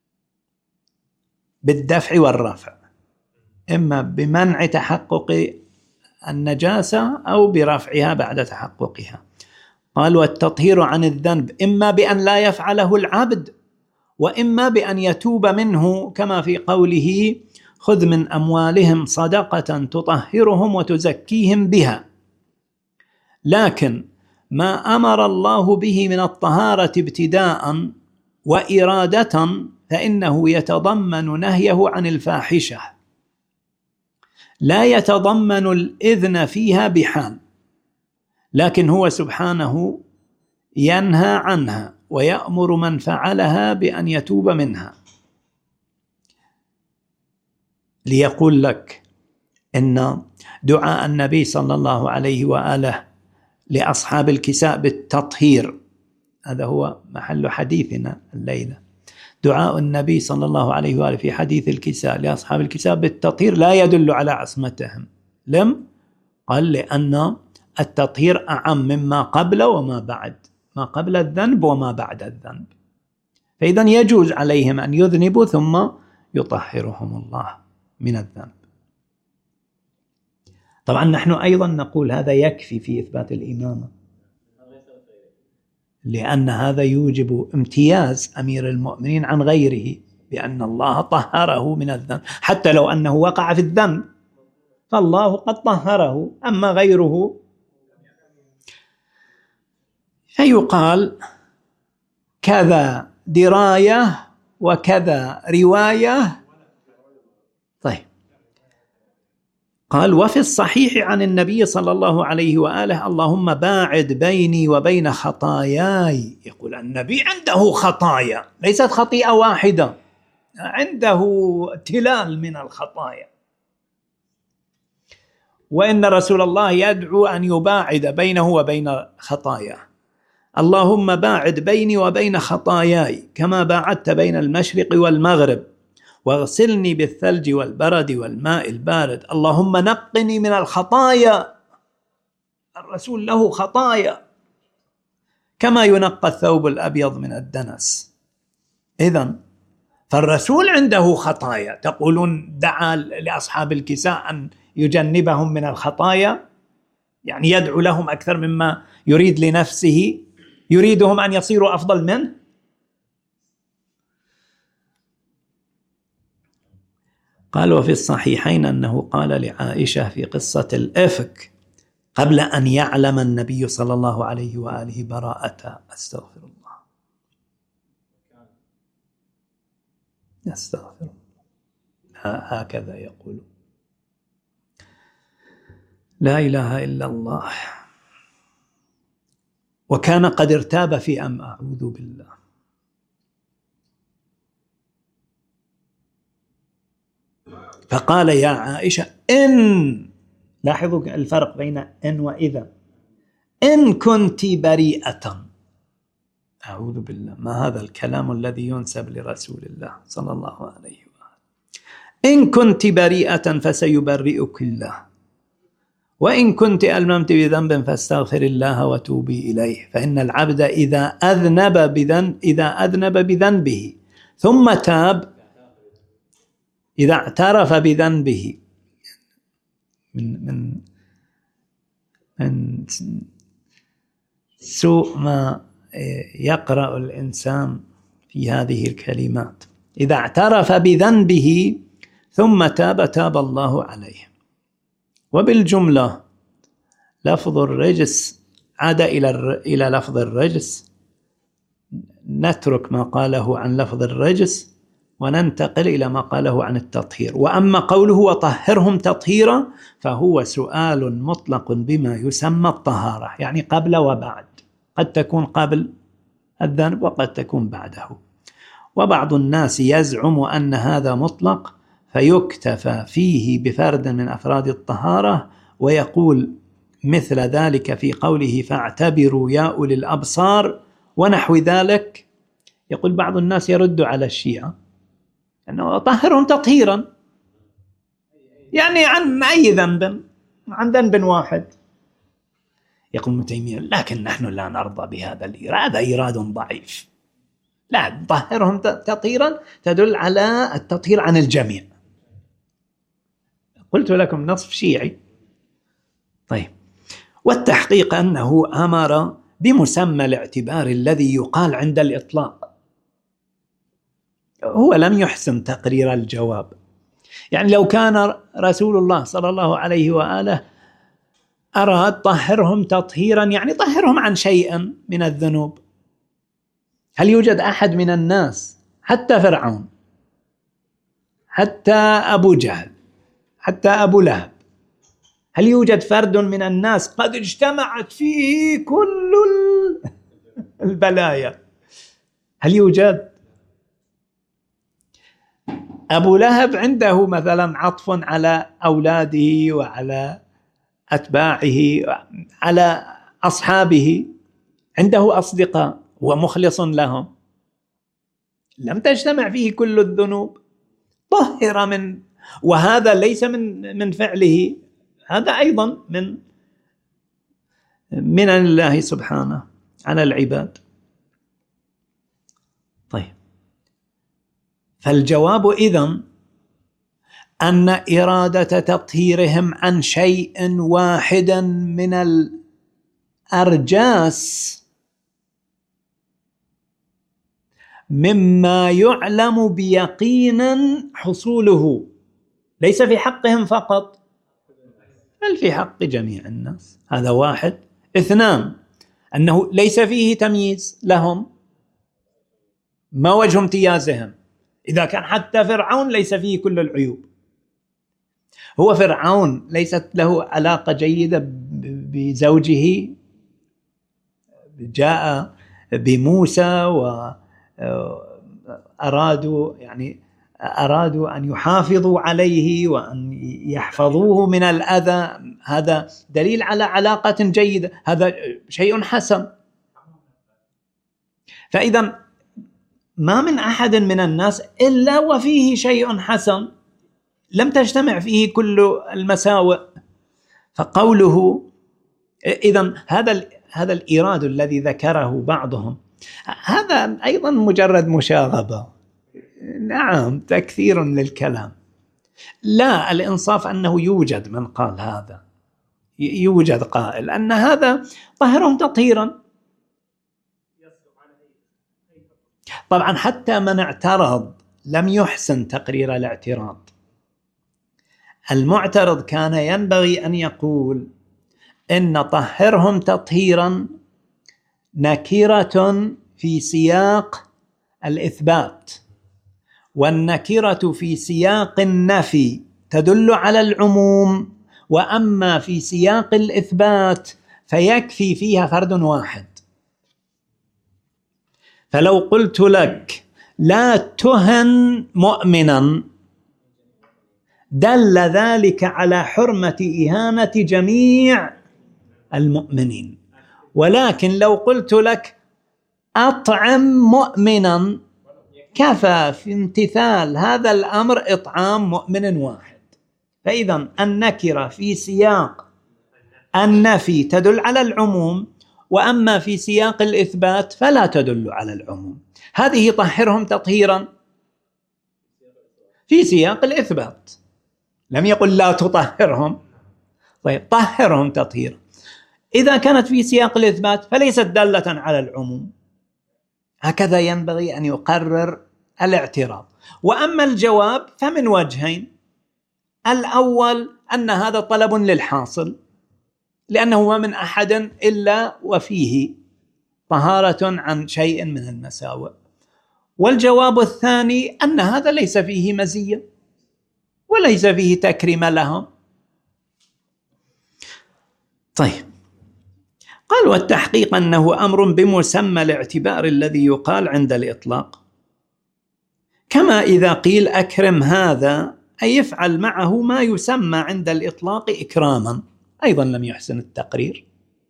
بالدفع والرفع، إما بمنع تحقق النجاسة أو برفعها بعد تحققها. قال والتطهير عن الذنب إما بأن لا يفعله العبد، وإما بأن يتوب منه، كما في قوله خذ من أموالهم صدقة تطهرهم وتزكيهم بها. لكن ما أمر الله به من الطهارة ابتداء وإرادة فإنه يتضمن نهيه عن الفاحشة، لا يتضمن الإذن فيها بحال، لكن هو سبحانه ينهى عنها ويأمر من فعلها بأن يتوب منها، ليقول لك إن دعاء النبي صلى الله عليه وآله لأصحاب الكساء بالتطهير، هذا هو محل حديثنا الليلة. دعاء النبي صلى الله عليه وآله في حديث الكساء لأصحاب الكساء بالتطهير لا يدل على عصمتهم. لم؟ قال لأن التطهير أعم مما قبل وما بعد، ما قبل الذنب وما بعد الذنب، فإذن يجوز عليهم أن يذنبوا ثم يطهرهم الله من الذنب. طبعا نحن أيضا نقول هذا يكفي في إثبات الإمامة، لأن هذا يوجب امتياز أمير المؤمنين عن غيره، بأن الله طهره من الذنب، حتى لو أنه وقع في الذنب فالله قد طهره، أما غيره فيقال كذا دراية وكذا رواية. طيب، قال وفي الصحيح عن النبي صلى الله عليه وآله اللهم باعد بيني وبين خطاياي. يقول النبي عنده خطايا، ليست خطيئة واحدة، عنده تلال من الخطايا، وإن رسول الله يدعو أن يباعد بينه وبين خطاياه. اللهم باعد بيني وبين خطاياي كما باعدت بين المشرق والمغرب، واغسلني بالثلج والبرد والماء البارد. اللهم نقني من الخطايا، الرسول له خطايا كما ينقى الثوب الأبيض من الدنس. إذن فالرسول عنده خطايا، تقولون دعا لأصحاب الكساء أن يجنبهم من الخطايا، يعني يدعو لهم أكثر مما يريد لنفسه، يريدهم أن يصيروا أفضل منه. قال وفي الصحيحين أنه قال لعائشة في قصة الإفك قبل أن يعلم النبي صلى الله عليه وآله براءتها، أستغفر الله، نستغفر هكذا يقول. لا إله إلا الله. وكان قد ارتاب في أم أعوذ بالله. فقال يا عائشة إن، لاحظوا الفرق بين إن وإذا، إن كنت بريئة. أعوذ بالله، ما هذا الكلام الذي ينسب لرسول الله صلى الله عليه وآله. إن كنت بريئة فسيبرئك الله، وإن كنت ألممت بذنب فاستغفر الله وتوبي إليه، فإن العبد إذا أذنب بذنب إذا أذنب بذنبه ثم تاب، إذا اعترف بذنبه، من من من سوء ما يقرأ الإنسان في هذه الكلمات، إذا اعترف بذنبه ثم تاب تاب الله عليه. وبالجملة لفظ الرجس عاد إلى إلى لفظ الرجس، نترك ما قاله عن لفظ الرجس وننتقل إلى ما قاله عن التطهير. وأما قوله وطهرهم تطهيرا فهو سؤال مطلق بما يسمى الطهارة، يعني قبل وبعد، قد تكون قبل الذنب وقد تكون بعده. وبعض الناس يزعم أن هذا مطلق فيكتفى فيه بفرد من أفراد الطهارة، ويقول مثل ذلك في قوله فاعتبروا يا أولي الأبصار ونحو ذلك. يقول بعض الناس يرد على الشيعة أنه طهرهم تطهيرا، يعني عن أي ذنب، عن ذنب واحد. يقول ابن تيمية لكن نحن لا نرضى بهذا الإيراد، هذا إيراد ضعيف. لا، طهرهم تطهيرا تدل على التطهير عن الجميع. قلت لكم نصف شيعي. طيب، والتحقيق أنه أمر بمسمى الاعتبار الذي يقال عند الإطلاق. هو لم يحسن تقرير الجواب. يعني لو كان رسول الله صلى الله عليه وآله أراد طهرهم تطهيرا، يعني طهرهم عن شيء من الذنوب. هل يوجد أحد من الناس، حتى فرعون، حتى أبو جهل، حتى أبو لهب، هل يوجد فرد من الناس قد اجتمعت فيه كل البلايا؟ هل يوجد؟ أبو لهب عنده مثلا عطف على أولاده وعلى أتباعه، على أصحابه، عنده أصدقاء ومخلص لهم، لم تجتمع فيه كل الذنوب، طهر من، وهذا ليس من من فعله، هذا أيضا من من الله سبحانه على العباد. طيب، فالجواب إذن أن إرادة تطهيرهم عن شيء واحد من الأرجاس مما يعلم بيقين حصوله ليس في حقهم فقط، بل في حق جميع الناس. هذا واحد. اثنان، أنه ليس فيه تمييز لهم، ما وجه امتيازهم؟ إذا كان حتى فرعون ليس فيه كل العيوب. هو فرعون ليست له علاقة جيدة بزوجه، جاء بموسى وأرادوا يعني أرادوا أن يحافظوا عليه وأن يحفظوه من الأذى، هذا دليل على علاقة جيدة، هذا شيء حسن. فإذا ما من أحد من الناس إلا وفيه شيء حسن، لم تجتمع فيه كل المساوئ. فقوله إذن هذا هذا الإيراد الذي ذكره بعضهم هذا أيضا مجرد مشاغبة، نعم تكثير للكلام. لا، الإنصاف أنه يوجد من قال هذا، يوجد قائل أن هذا طهرهم تطهيرا. طبعا حتى من اعترض لم يحسن تقرير الاعتراض. المعترض كان ينبغي أن يقول إن طهرهم تطهيرا نكرة في سياق الإثبات، والنكرة في سياق النفي تدل على العموم، وأما في سياق الإثبات فيكفي فيها فرد واحد. فلو قلت لك لا تهن مؤمنا دل ذلك على حرمة إهانة جميع المؤمنين، ولكن لو قلت لك أطعم مؤمنا كفى في امتثال هذا الأمر إطعام مؤمن واحد. فإذا النكرة في سياق النفي تدل على العموم، وأما في سياق الإثبات فلا تدل على العموم. هذه طهرهم تطهيرا في سياق الإثبات، لم يقل لا تطهرهم. طيب طهرهم تطهيرا. إذا كانت في سياق الإثبات فليست دالة على العموم. هكذا ينبغي أن يقرر الاعتراض. وأما الجواب فمن وجهين: الأول أن هذا طلب للحاصل، لأنه ما من أحد إلا وفيه طهارة عن شيء من المساوئ. والجواب الثاني أن هذا ليس فيه مزية وليس فيه تكريم لهم. طيب، قال: والتحقيق أنه أمر بمسمى الاعتبار الذي يقال عند الإطلاق، كما إذا قيل أكرم هذا أي يفعل معه ما يسمى عند الإطلاق إكراما، أيضا لم يحسن التقرير.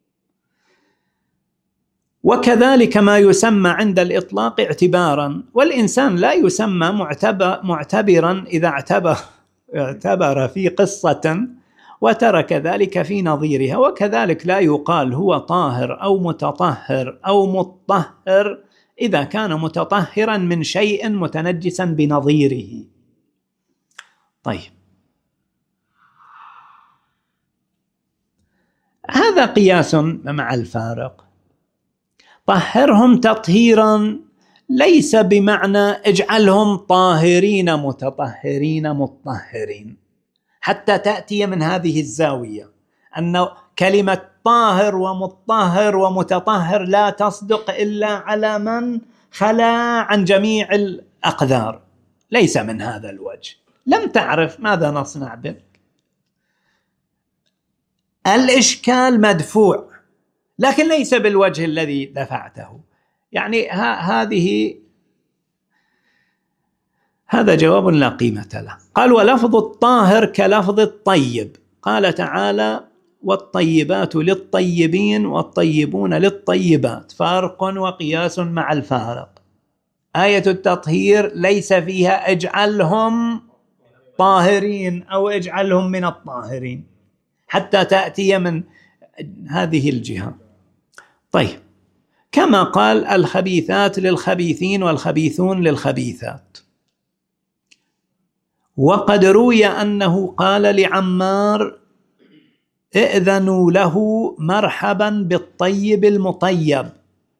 وكذلك ما يسمى عند الإطلاق اعتبارا، والإنسان لا يسمى معتبر معتبرا إذا اعتبر, اعتبر في قصة وترك ذلك في نظيرها. وكذلك لا يقال هو طاهر أو متطهر أو مطهر إذا كان متطهرا من شيء متنجسا بنظيره. طيب، هذا قياس مع الفارق. طهرهم تطهيرا ليس بمعنى اجعلهم طاهرين متطهرين مطهرين، حتى تأتي من هذه الزاوية أن كلمة طاهر ومطهر ومتطهر لا تصدق إلا على من خلا عن جميع الأقذار. ليس من هذا الوجه. لم تعرف ماذا نصنع بك. الإشكال مدفوع، لكن ليس بالوجه الذي دفعته. يعني هذه هذا جواب لا قيمة له. قال: ولفظ الطاهر كلفظ الطيب. قال تعالى: والطيبات للطيبين والطيبون للطيبات. فارق وقياس مع الفارق. آية التطهير ليس فيها اجعلهم طاهرين أو اجعلهم من الطاهرين، حتى تأتي من هذه الجهة. طيب، كما قال: الخبيثات للخبيثين والخبيثون للخبيثات. وقد روي أنه قال لعمار: ائذنوا له مرحبا بالطيب المطيب.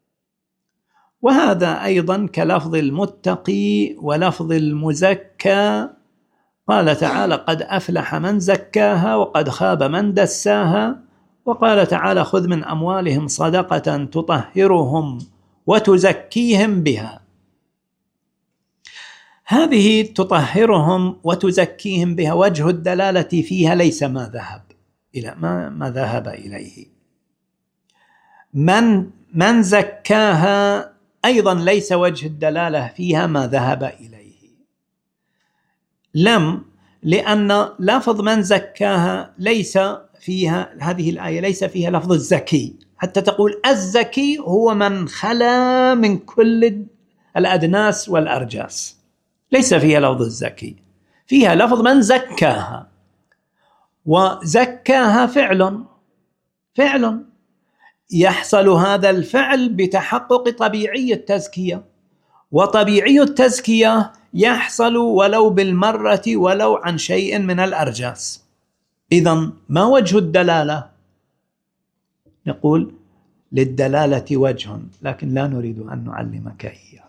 وهذا أيضا كلفظ المتقي ولفظ المزكى. قال تعالى: قد أفلح من زكاها وقد خاب من دساها. وقال تعالى: خذ من أموالهم صدقة تطهرهم وتزكيهم بها. هذه تطهرهم وتزكيهم بها وجه الدلالة فيها ليس ما ذهب إلى ما, ما ذهب إليه. من من زكاها أيضا ليس وجه الدلالة فيها ما ذهب إليه. لم لأن لفظ من زكاها ليس فيها، هذه الآية ليس فيها لفظ الزكي، حتى تقول الزكي هو من خلا من كل الأدناس والأرجاس. ليس فيها لفظ الزكي، فيها لفظ من زكاها. وزكاها فعل فعل يحصل هذا الفعل بتحقق طبيعي التزكية، وطبيعي التزكية يحصل ولو بالمرة ولو عن شيء من الأرجاس. إذن ما وجه الدلالة؟ نقول للدلالة وجه، لكن لا نريد أن نعلمك إياه.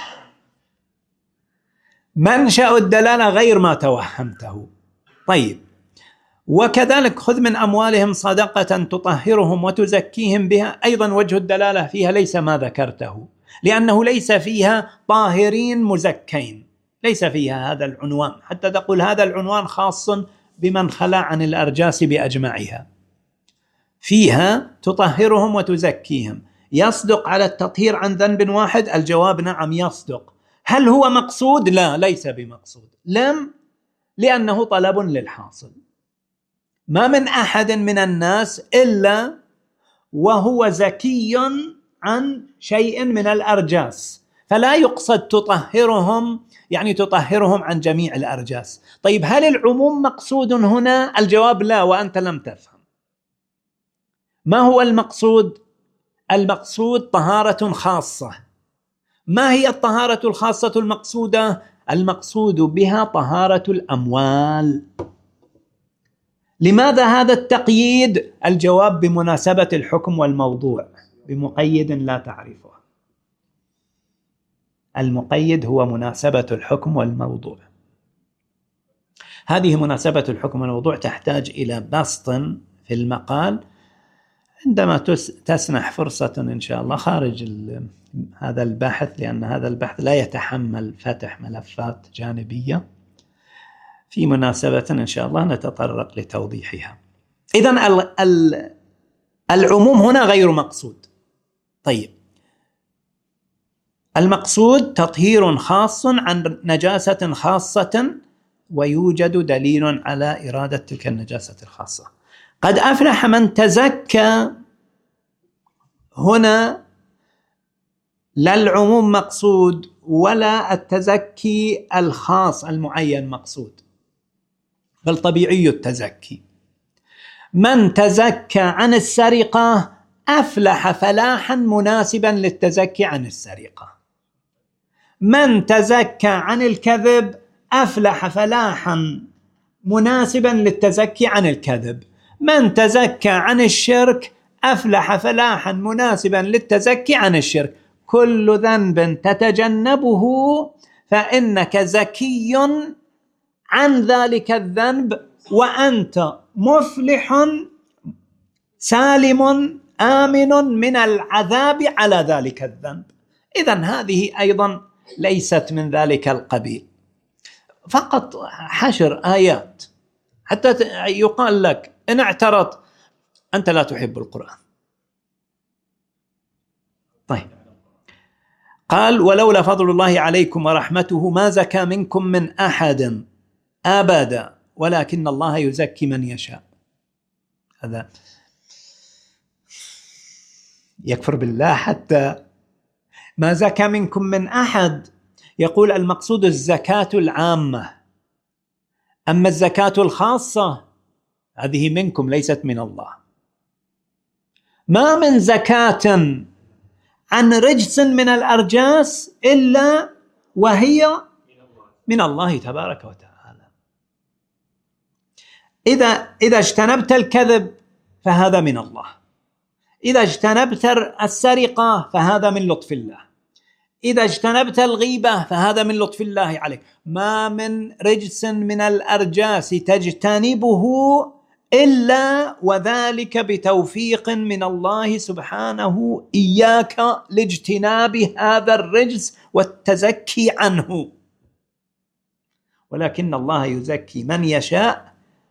منشأ الدلالة غير ما توهمته. طيب، وكذلك خذ من أموالهم صدقة تطهرهم وتزكيهم بها، أيضا وجه الدلالة فيها ليس ما ذكرته، لأنه ليس فيها طاهرين مزكين، ليس فيها هذا العنوان، حتى تقول هذا العنوان خاص بمن خلا عن الأرجاس بأجمعها. فيها تطهرهم وتزكيهم. يصدق على التطهير عن ذنب واحد؟ الجواب نعم يصدق. هل هو مقصود؟ لا، ليس بمقصود. لم لأنه طلب للحاصل. ما من أحد من الناس إلا وهو زكي عن شيء من الأرجاس، فلا يقصد تطهرهم يعني تطهرهم عن جميع الأرجاس. طيب هل العموم مقصود هنا؟ الجواب لا، وأنت لم تفهم. ما هو المقصود؟ المقصود طهارة خاصة. ما هي الطهارة الخاصة المقصودة؟ المقصود بها طهارة الأموال. لماذا هذا التقييد؟ الجواب بمناسبة الحكم والموضوع، بمقيد لا تعرفه. المقيد هو مناسبة الحكم والموضوع. هذه مناسبة الحكم والموضوع تحتاج إلى بسط في المقال عندما تسنح فرصة إن شاء الله خارج هذا البحث، لأن هذا البحث لا يتحمل فتح ملفات جانبية. في مناسبة إن شاء الله نتطرق لتوضيحها. إذن العموم هنا غير مقصود. طيب، المقصود تطهير خاص عن نجاسة خاصة، ويوجد دليل على إرادة تلك النجاسة الخاصة. قد أفلح من تزكى، هنا لا العموم مقصود ولا التزكي الخاص المعين مقصود، بل طبيعي التزكي. من تزكى عن السرقة أفلح فلاحا مناسبا للتزكي عن السرقة. من تزكى عن الكذب أفلح فلاحا مناسبا للتزكي عن الكذب. من تزكى عن الشرك أفلح فلاحا مناسبا للتزكي عن الشرك. كل ذنب تتجنبه فإنك زكي عن ذلك الذنب، وأنت مفلح سالم آمن من العذاب على ذلك الذنب. إذن هذه أيضا ليست من ذلك القبيل، فقط حشر آيات حتى يقال لك إن اعترض أنت لا تحب القرآن. طيب، قال ولولا فضل الله عليكم ورحمته ما زكى منكم من أحد أبدا ولكن الله يزكي من يشاء. هذا يكفر بالله. حتى ما زكى منكم من أحد، يقول المقصود الزكاة العامة، أما الزكاة الخاصة هذه منكم ليست من الله. ما من زكاة عن رجس من الأرجاس إلا وهي من الله تبارك وتعالى. إذا إذا اجتنبت الكذب فهذا من الله، إذا اجتنبت السرقة فهذا من لطف الله، إذا اجتنبت الغيبة فهذا من لطف الله عليك. ما من رجس من الأرجاس تجتنبه إلا وذلك بتوفيق من الله سبحانه إياك لاجتناب هذا الرجس والتزكي عنه. ولكن الله يزكي من يشاء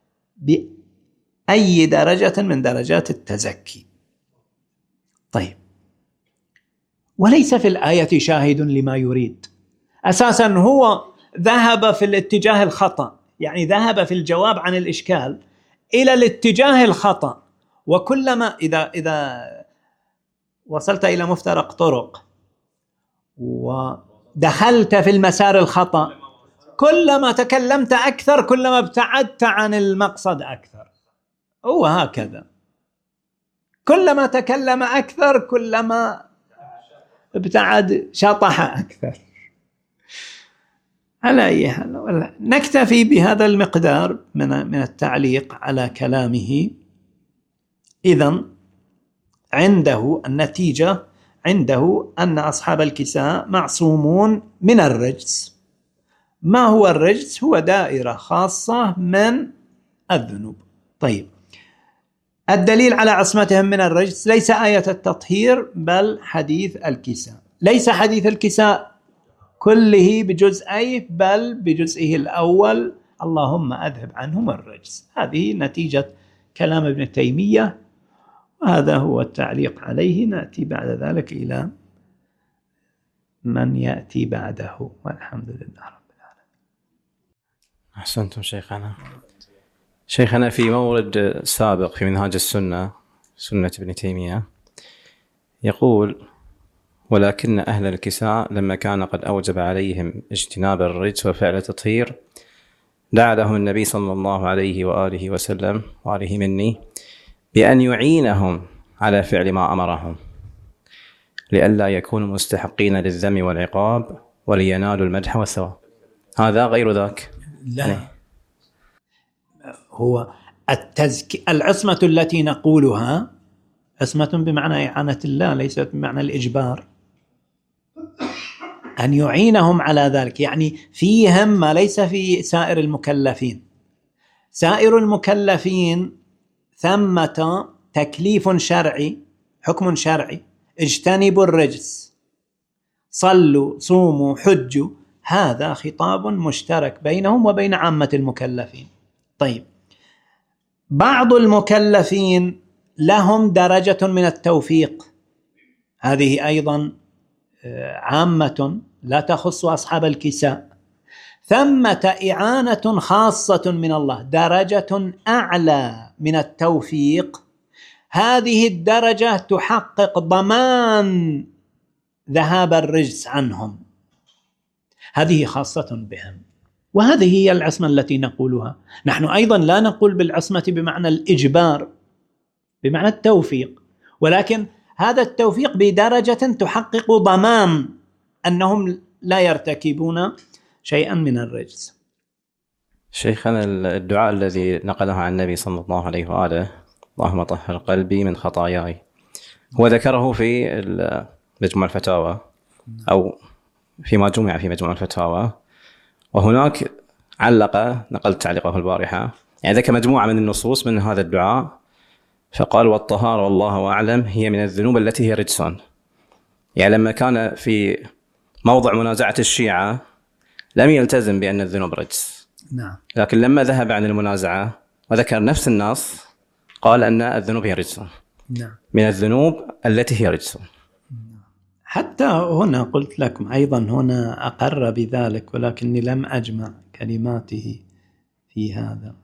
بأي درجة من درجات التزكي. طيب، وليس في الآية شاهد لما يريد. أساسا هو ذهب في الاتجاه الخطأ، يعني ذهب في الجواب عن الإشكال إلى الاتجاه الخطأ. وكلما إذا إذا وصلت إلى مفترق طرق ودخلت في المسار الخطأ، كلما تكلمت أكثر كلما ابتعدت عن المقصد أكثر. هو هكذا، كلما تكلم أكثر كلما ابتعد شطح أكثر. على أي حال نكتفي بهذا المقدار من من التعليق على كلامه. إذن عنده النتيجة، عنده أن أصحاب الكساء معصومون من الرجس. ما هو الرجس؟ هو دائرة خاصة من الذنوب. طيب، الدليل على عصمتهم من الرجس ليس آية التطهير بل حديث الكساء. ليس حديث الكساء كله بجزئيه بل بجزئه الأول اللهم أذهب عنهم الرجس. هذه نتيجة كلام ابن تيمية، وهذا هو التعليق عليه. نأتي بعد ذلك إلى من يأتي بعده، والحمد لله رب العالمين. أحسنتم شيخنا. شيخنا في مورد سابق في منهاج السنة، سنة ابن تيمية، يقول: ولكن أهل الكساء لما كان قد أوجب عليهم اجتناب الرجس وفعل التطهير دعا لهم النبي صلى الله عليه وآله وسلم وعليه مني بأن يعينهم على فعل ما أمرهم لئلا يكونوا مستحقين للذم والعقاب ولينالوا المدح والثواب. هذا غير ذاك؟ لا يعني هو التزكية. العصمة التي نقولها عصمة بمعنى إعانة الله، ليست بمعنى الإجبار. أن يعينهم على ذلك يعني فيهم ما ليس في سائر المكلفين. سائر المكلفين ثمة تكليف شرعي، حكم شرعي: اجتنبوا الرجس، صلوا، صوموا، حجوا. هذا خطاب مشترك بينهم وبين عامة المكلفين. طيب، بعض المكلفين لهم درجة من التوفيق، هذه أيضا عامة لا تخص أصحاب الكساء. ثمة إعانة خاصة من الله، درجة أعلى من التوفيق. هذه الدرجة تحقق ضمان ذهاب الرجس عنهم، هذه خاصة بهم، وهذه هي العصمة التي نقولها. نحن أيضا لا نقول بالعصمة بمعنى الإجبار، بمعنى التوفيق، ولكن هذا التوفيق بدرجة تحقق ضمان أنهم لا يرتكبون شيئا من الرجس. شيخنا، الدعاء الذي نقله عن النبي صلى الله عليه وآله: اللهم طهر قلبي من خطاياي، هو ذكره في مجموع الفتاوى أو فيما جمع في مجموع الفتاوى، وهناك علق، نقلت تعليقه البارحة، يعني ذكر مجموعة من النصوص من هذا الدعاء، فقال: والطهارة والله أعلم هي من الذنوب التي هي رجس. يعني لما كان في موضع منازعة الشيعة لم يلتزم بأن الذنوب رجس، نعم. لكن لما ذهب عن المنازعة وذكر نفس النص قال أن الذنوب هي رجس، نعم، من الذنوب التي هي رجس. حتى هنا قلت لكم أيضا هنا أقر بذلك، ولكني لم أجمع كلماته في هذا.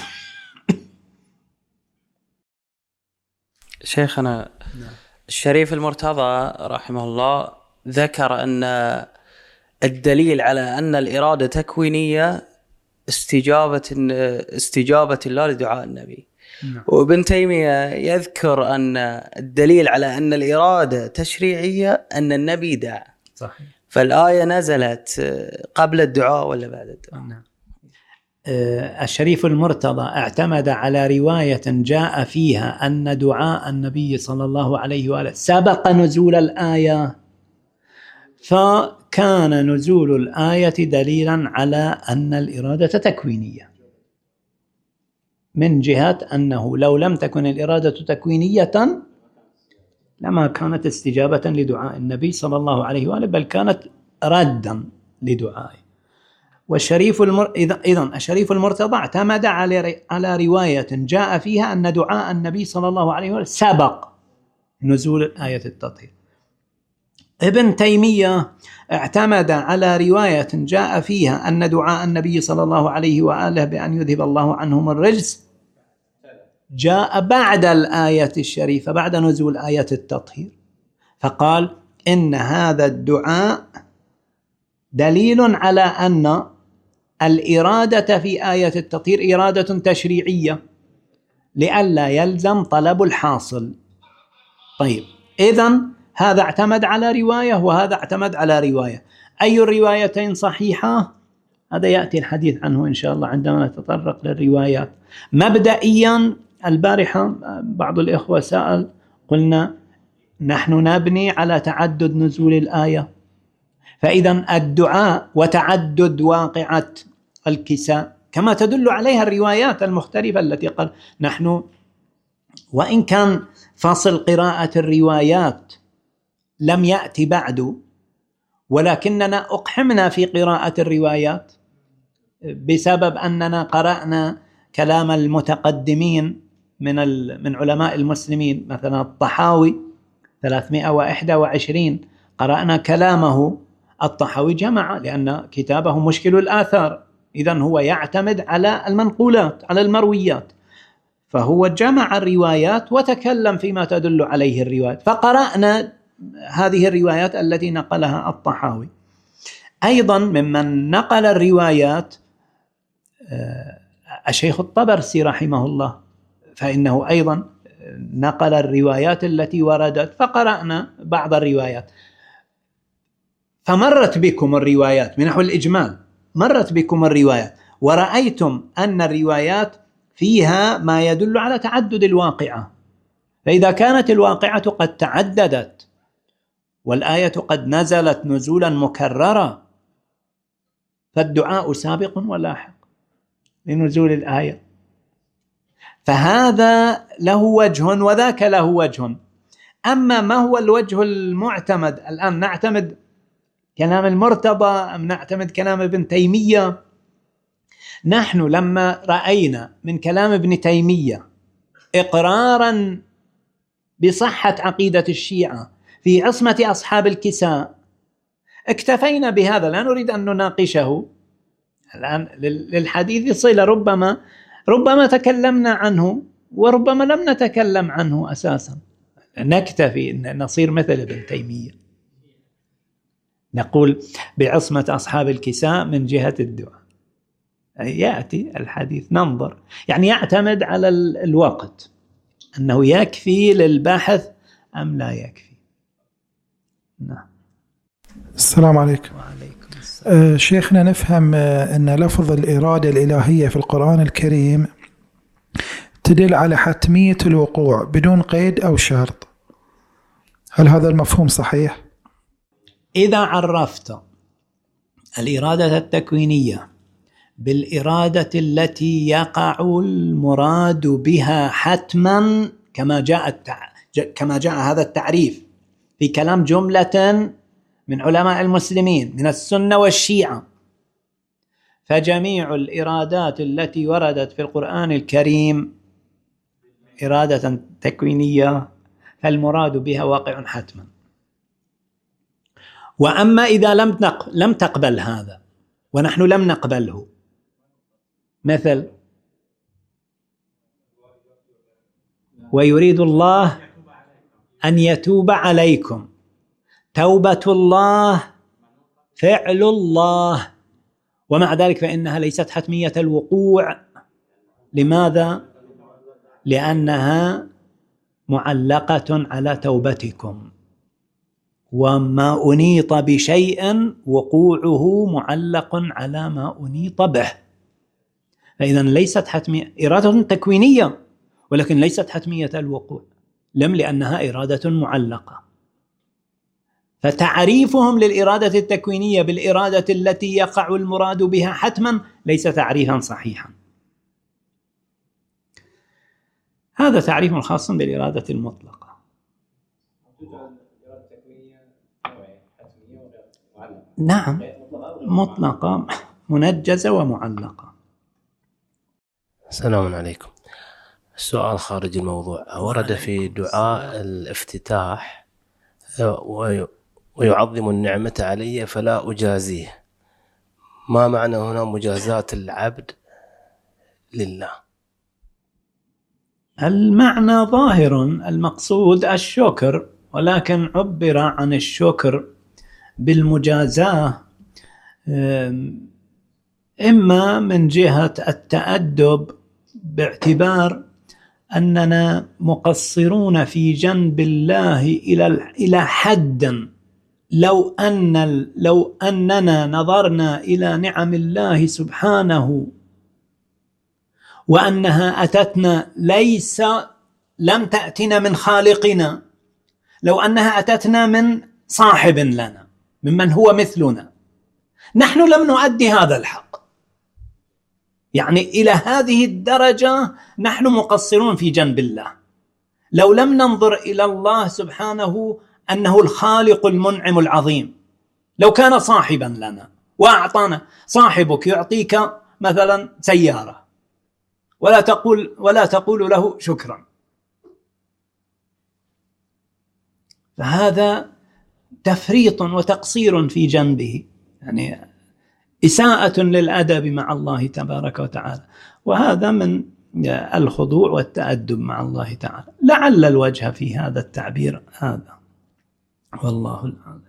شيخنا الشريف المرتضى رحمه الله ذكر أن الدليل على أن الإرادة تكوينية استجابة استجابة الله لدعاء النبي. نعم. وابن تيمية يذكر أن الدليل على أن الإرادة تشريعية أن النبي دعا. صحيح. فالآية نزلت قبل الدعاء ولا بعد الدعاء؟ نعم. الشريف المرتضى اعتمد على رواية جاء فيها أن دعاء النبي صلى الله عليه وآله سبق نزول الآية، فكان نزول الآية دليلا على أن الإرادة تكوينية، من جهة أنه لو لم تكن الإرادة تكوينية لما كانت استجابة لدعاء النبي صلى الله عليه وآله، بل كانت ردا لدعائه. والشريف المر... إذن الشريف المرتضى اعتمد على على رواية جاء فيها أن دعاء النبي صلى الله عليه وآله سبق نزول آية التطهير. ابن تيمية اعتمد على رواية جاء فيها أن دعاء النبي صلى الله عليه وآله بأن يذهب الله عنهم الرجس جاء بعد الآية الشريفة، بعد نزول آية التطهير، فقال إن هذا الدعاء دليل على أن الإرادة في آية التطهير إرادة تشريعية لئلا يلزم طلب الحاصل. طيب، إذن هذا اعتمد على رواية وهذا اعتمد على رواية، أي الروايتين صحيحة؟ هذا يأتي الحديث عنه إن شاء الله عندما نتطرق للروايات. مبدئيا البارحة بعض الإخوة سأل، قلنا نحن نبني على تعدد نزول الآية، فإذا الدعاء وتعدد واقعة الكساء كما تدل عليها الروايات المختلفة التي قال نحن، وإن كان فصل قراءة الروايات لم يأتي بعد، ولكننا أقحمنا في قراءة الروايات بسبب أننا قرأنا كلام المتقدمين من من علماء المسلمين، مثلا الطحاوي ثلاثمائة وواحد وعشرين قرأنا كلامه. الطحاوي جمع لأن كتابه مشكل الآثار، إذن هو يعتمد على المنقولات، على المرويات، فهو جمع الروايات وتكلم فيما تدل عليه الروايات، فقرأنا هذه الروايات التي نقلها الطحاوي. أيضا ممن نقل الروايات الشيخ الطبرسي رحمه الله، فإنه أيضا نقل الروايات التي وردت، فقرأنا بعض الروايات. فمرت بكم الروايات من نحو الإجمال، مرت بكم الروايات ورأيتم أن الروايات فيها ما يدل على تعدد الواقعة، فإذا كانت الواقعة قد تعددت والآية قد نزلت نزولا مكررة، فالدعاء سابق ولاحق لنزول الآية، فهذا له وجه وذاك له وجه. أما ما هو الوجه المعتمد الآن؟ نعتمد كلام المرتضى أم نعتمد كلام ابن تيمية؟ نحن لما رأينا من كلام ابن تيمية إقرارا بصحة عقيدة الشيعة في عصمة أصحاب الكساء اكتفينا بهذا، لا نريد أن نناقشه. الآن للحديث صلة، ربما ربما تكلمنا عنه وربما لم نتكلم عنه أساسا، نكتفي أن نصير مثل ابن تيمية، نقول بعصمة أصحاب الكساء من جهة الدعاء، يأتي الحديث ننظر، يعني يعتمد على الوقت أنه يكفي للبحث أم لا يكفي. نعم. السلام عليكم. وعليكم السلام. أه شيخنا، نفهم أن لفظ الإرادة الإلهية في القرآن الكريم تدل على حتمية الوقوع بدون قيد أو شرط، هل هذا المفهوم صحيح؟ إذا عرفت الإرادة التكوينية بالإرادة التي يقع المراد بها حتما كما جاء التع... كما جاء هذا التعريف في كلام جملة من علماء المسلمين من السنة والشيعة، فجميع الإرادات التي وردت في القرآن الكريم إرادة تكوينية فالمراد بها واقع حتما. وأما إذا لم نق... لم تقبل هذا ونحن لم نقبله، مثل ويريد الله أن يتوب عليكم، توبة الله فعل الله، ومع ذلك فإنها ليست حتمية الوقوع. لماذا؟ لأنها معلقة على توبتكم، وما أنيط بشيء وقوعه معلق على ما أنيط به، فإذا ليست حتمية، إرادة تكوينية ولكن ليست حتمية الوقوع، لم لأنها إرادة معلقة. فتعريفهم للإرادة التكوينية بالإرادة التي يقع المراد بها حتما ليس تعريفا صحيحا، هذا تعريف خاص بالإرادة المطلقة. نعم، مطلقة منجزة ومعلقة. السلام عليكم. السؤال خارج الموضوع، ورد في دعاء الافتتاح ويعظم النعمة علي فلا أجازيه، ما معنى هنا مجازاة العبد لله؟ المعنى ظاهر، المقصود الشكر، ولكن عبر عن الشكر بالمجازاة إما من جهة التأدب باعتبار أننا مقصرون في جنب الله إلى إلى حد لو أن لو أننا نظرنا إلى نعم الله سبحانه وأنها أتتنا ليس لم تأتنا من خالقنا، لو أنها أتتنا من صاحب لنا ممن هو مثلنا، نحن لم نؤدي هذا الحق. يعني إلى هذه الدرجة نحن مقصرون في جنب الله. لو لم ننظر إلى الله سبحانه أنه الخالق المنعم العظيم، لو كان صاحبا لنا وأعطانا، صاحبك يعطيك مثلا سيارة ولا تقول ولا تقول له شكرا، فهذا تفريط وتقصير في جنبه، يعني إساءة للأدب مع الله تبارك وتعالى، وهذا من الخضوع والتأدب مع الله تعالى. لعل الوجه في هذا التعبير هذا، والله الأعلم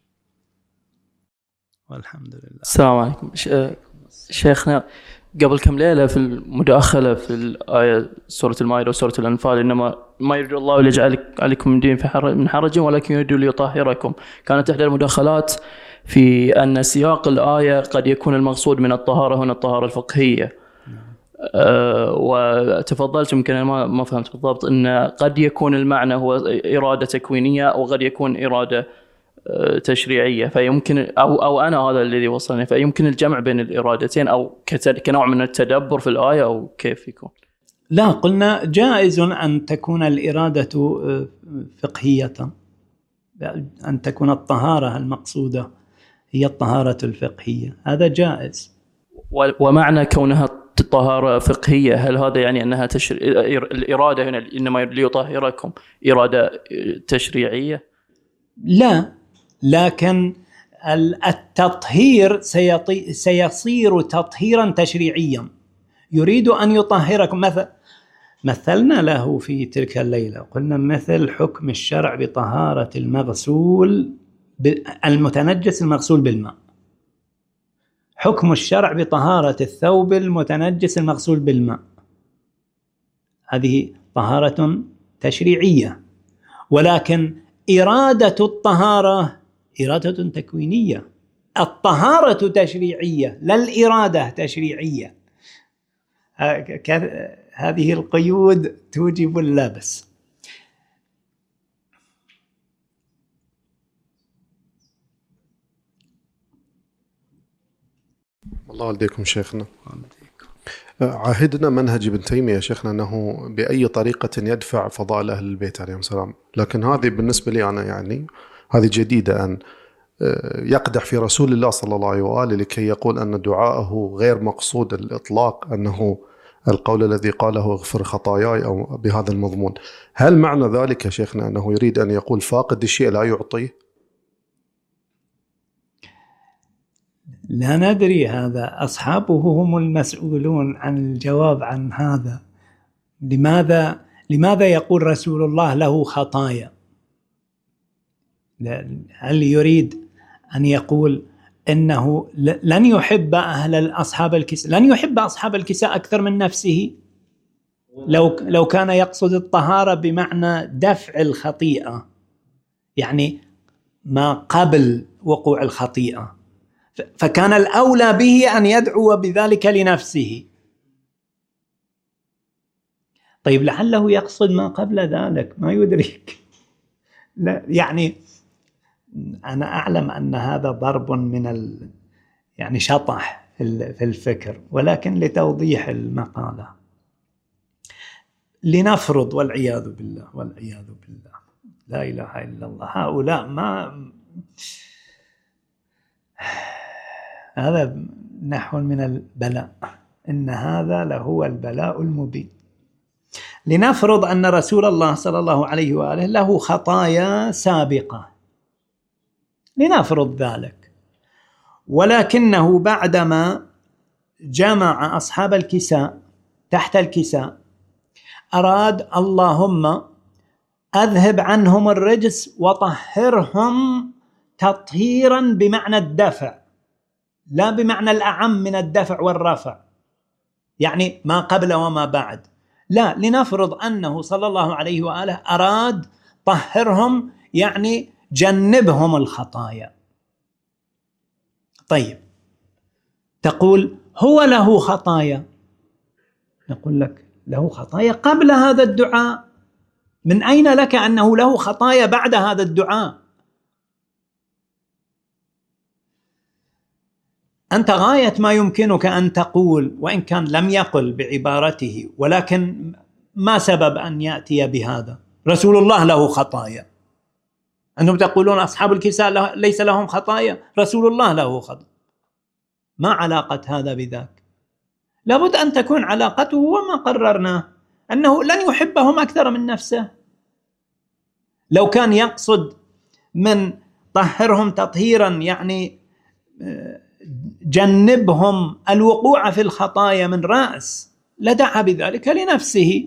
والحمد لله. السلام عليكم شيخنا. قبل كم ليلة في المداخلة في الآية سورة المائدة وسورة الأنفال، إنما ما يريد الله ليجعل عليكم من دين من حرج ولكن يريد ليطهركم، كانت إحدى المداخلات في أن سياق الآية قد يكون المقصود من الطهارة هنا الطهارة الفقهية. أه وتفضلت، يمكن أنا ما ما فهمت بالضبط، أن قد يكون المعنى هو إرادة تكوينية وقد يكون إرادة تشريعية، فيمكن أو أو أنا هذا الذي وصلني، فيمكن الجمع بين الإرادتين أو كنوع من التدبر في الآية، أو كيف يكون؟ لا، قلنا جائز أن تكون الإرادة فقهية، أن تكون الطهارة المقصودة هي الطهارة الفقهية، هذا جائز. ومعنى كونها طهارة فقهية، هل هذا يعني أنها تشر... الإرادة هنا إنما ليطهركم إرادة تشريعية؟ لا، لكن التطهير سيطي... سيصير تطهيرا تشريعيا، يريد أن يطهركم. مثل مثلنا له في تلك الليلة، قلنا مثل حكم الشرع بطهارة المغسول ب... المتنجس المغسول بالماء، حكم الشرع بطهارة الثوب المتنجس المغسول بالماء، هذه طهارة تشريعية، ولكن إرادة الطهارة إرادة تكوينية، الطهارة تشريعية لا الإرادة تشريعية. هذه القيود توجب اللبس. الله والديكم شيخنا. عهدنا منهج ابن تيمية شيخنا أنه بأي طريقة يدفع فضائل أهل البيت عليهم السلام، لكن هذه بالنسبة لي أنا يعني هذه جديدة، أن يقدح في رسول الله صلى الله عليه وآله لكي يقول أن دعاءه غير مقصود الإطلاق، أنه القول الذي قاله اغفر خطاياي أو بهذا المضمون. هل معنى ذلك شيخنا أنه يريد أن يقول فاقد الشيء لا يعطيه؟ لا ندري، هذا أصحابه هم المسؤولون عن الجواب عن هذا. لماذا لماذا يقول رسول الله له خطايا؟ هل يريد أن يقول إنه لن يحب أهل أصحاب الكساء، لن يحب أصحاب الكساء أكثر من نفسه؟ لو لو كان يقصد الطهارة بمعنى دفع الخطيئة، يعني ما قبل وقوع الخطيئة، فكان الأولى به أن يدعو بذلك لنفسه. طيب لعله يقصد ما قبل ذلك، ما يدرك. لا يعني أنا أعلم أن هذا ضرب من ال يعني شطح في الفكر، ولكن لتوضيح المقالة لنفرض، والعياذ بالله والعياذ بالله، لا إله إلا الله، هؤلاء ما هذا نحو من البلاء، إن هذا لهو البلاء المبين. لنفرض أن رسول الله صلى الله عليه وآله له خطايا سابقة، لنفرض ذلك، ولكنه بعدما جمع أصحاب الكساء تحت الكساء أراد اللهم أذهب عنهم الرجس وطهرهم تطهيرا بمعنى الدفع، لا بمعنى الأعم من الدفع والرفع، يعني ما قبل وما بعد. لا، لنفرض أنه صلى الله عليه وآله أراد طهرهم، يعني جنبهم الخطايا. طيب تقول هو له خطايا، نقول لك له خطايا قبل هذا الدعاء، من أين لك أنه له خطايا بعد هذا الدعاء؟ أنت غاية ما يمكنك أن تقول، وإن كان لم يقل بعبارته، ولكن ما سبب أن يأتي بهذا؟ رسول الله له خطايا، أنتم تقولون أصحاب الكساء ليس لهم خطايا، رسول الله له خطأ. ما علاقة هذا بذاك؟ لابد أن تكون علاقته وما قررناه أنه لن يحبهم أكثر من نفسه. لو كان يقصد من طهرهم تطهيرا يعني جنبهم الوقوع في الخطايا من رأس لدعا بذلك لنفسه.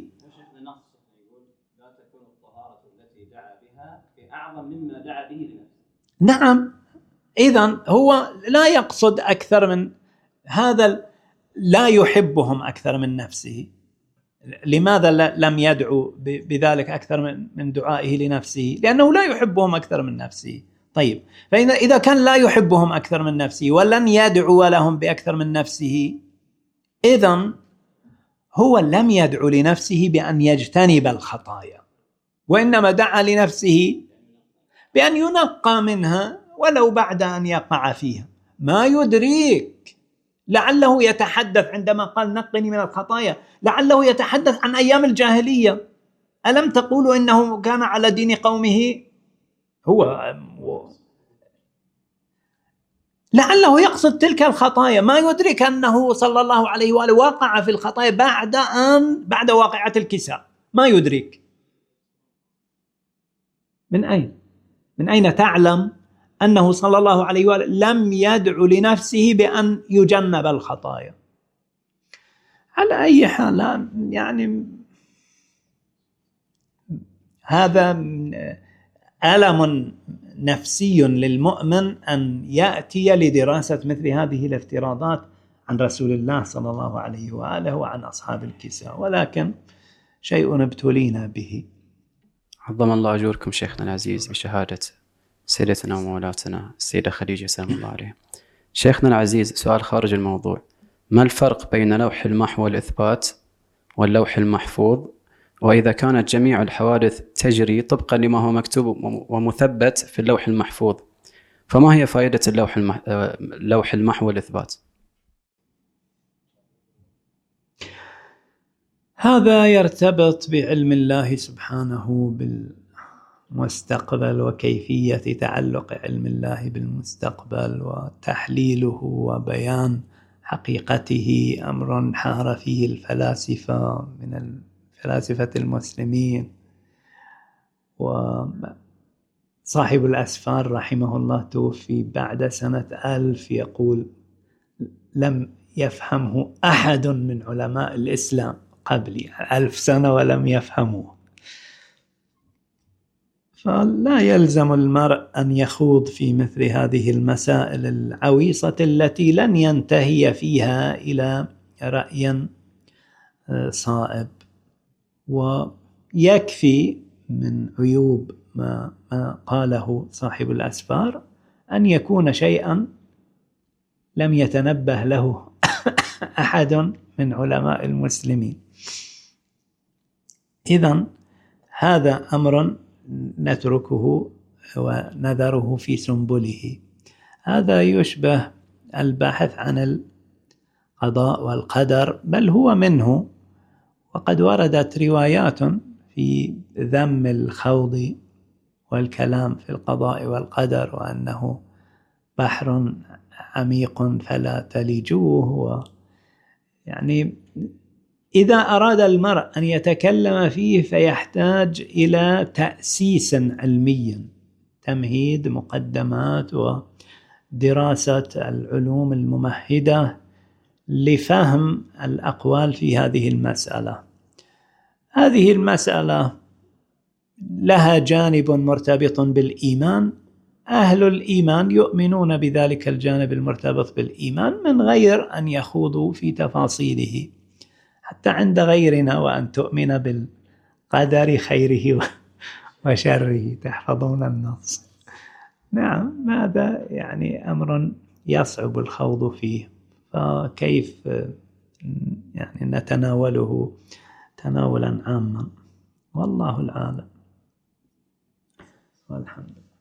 نعم، إذن هو لا يقصد أكثر من هذا، لا يحبهم أكثر من نفسه. لماذا لم يدعو بذلك أكثر من دعائه لنفسه؟ لأنه لا يحبهم أكثر من نفسه. طيب، فإذا كان لا يحبهم أكثر من نفسه ولن يدعو لهم بأكثر من نفسه، إذن هو لم يدعو لنفسه بأن يجتنب الخطايا، وإنما دعا لنفسه بأن ينقى منها ولو بعد أن يقع فيها. ما يدريك لعله يتحدث عندما قال نقني من الخطايا، لعله يتحدث عن أيام الجاهلية. ألم تقولوا إنه كان على دين قومه؟ هو لعله يقصد تلك الخطايا. ما يدرك أنه صلى الله عليه وآله وقع في الخطايا بعد أن بعد واقعة الكساء. ما يدرك. من أين؟ من أين تعلم أنه صلى الله عليه وآله لم يدعو لنفسه بأن يجنب الخطايا؟ على أي حال يعني هذا ألم نفسي للمؤمن أن يأتي لدراسة مثل هذه الافتراضات عن رسول الله صلى الله عليه وآله وعن أصحاب الكساء، ولكن شيء ابتلينا به. عظم الله أجوركم شيخنا العزيز بشهادة سيدتنا ومولاتنا السيدة خديجة سلام الله عليها. شيخنا العزيز، سؤال خارج الموضوع: ما الفرق بين لوح المحو والإثبات واللوح المحفوظ؟ وإذا كانت جميع الحوادث تجري طبقا لما هو مكتوب ومثبت في اللوح المحفوظ، فما هي فائدة اللوح المح... لوح المحو والإثبات؟ هذا يرتبط بعلم الله سبحانه بالمستقبل وكيفية تعلق علم الله بالمستقبل وتحليله وبيان حقيقته، أمر حار فيه الفلاسفة من فلاسفة المسلمين. وصاحب الأسفار رحمه الله توفي بعد سنة ألف، يقول لم يفهمه أحد من علماء الإسلام قبلي، ألف سنة ولم يفهموه. فلا يلزم المرء أن يخوض في مثل هذه المسائل العويصة التي لن ينتهي فيها إلى رأي صائب. ويكفي من عيوب ما, ما قاله صاحب الأسفار أن يكون شيئا لم يتنبه له أحد من علماء المسلمين. إذن هذا أمر نتركه ونذره في سنبله. هذا يشبه البحث عن القضاء والقدر، بل هو منه. وقد وردت روايات في ذم الخوض والكلام في القضاء والقدر، وأنه بحر عميق فلا تلجوه. يعني إذا أراد المرء أن يتكلم فيه فيحتاج إلى تأسيس علمي، تمهيد، مقدمات، ودراسة العلوم الممهدة لفهم الأقوال في هذه المسألة. هذه المسألة لها جانب مرتبط بالإيمان، أهل الإيمان يؤمنون بذلك الجانب المرتبط بالإيمان من غير أن يخوضوا في تفاصيله. حتى عند غيرنا وأن تؤمن بالقدر خيره وشره، تحفظون النص. نعم، هذا يعني أمر يصعب الخوض فيه، فكيف يعني نتناوله تناولا عاما؟ والله العالم والحمد لله.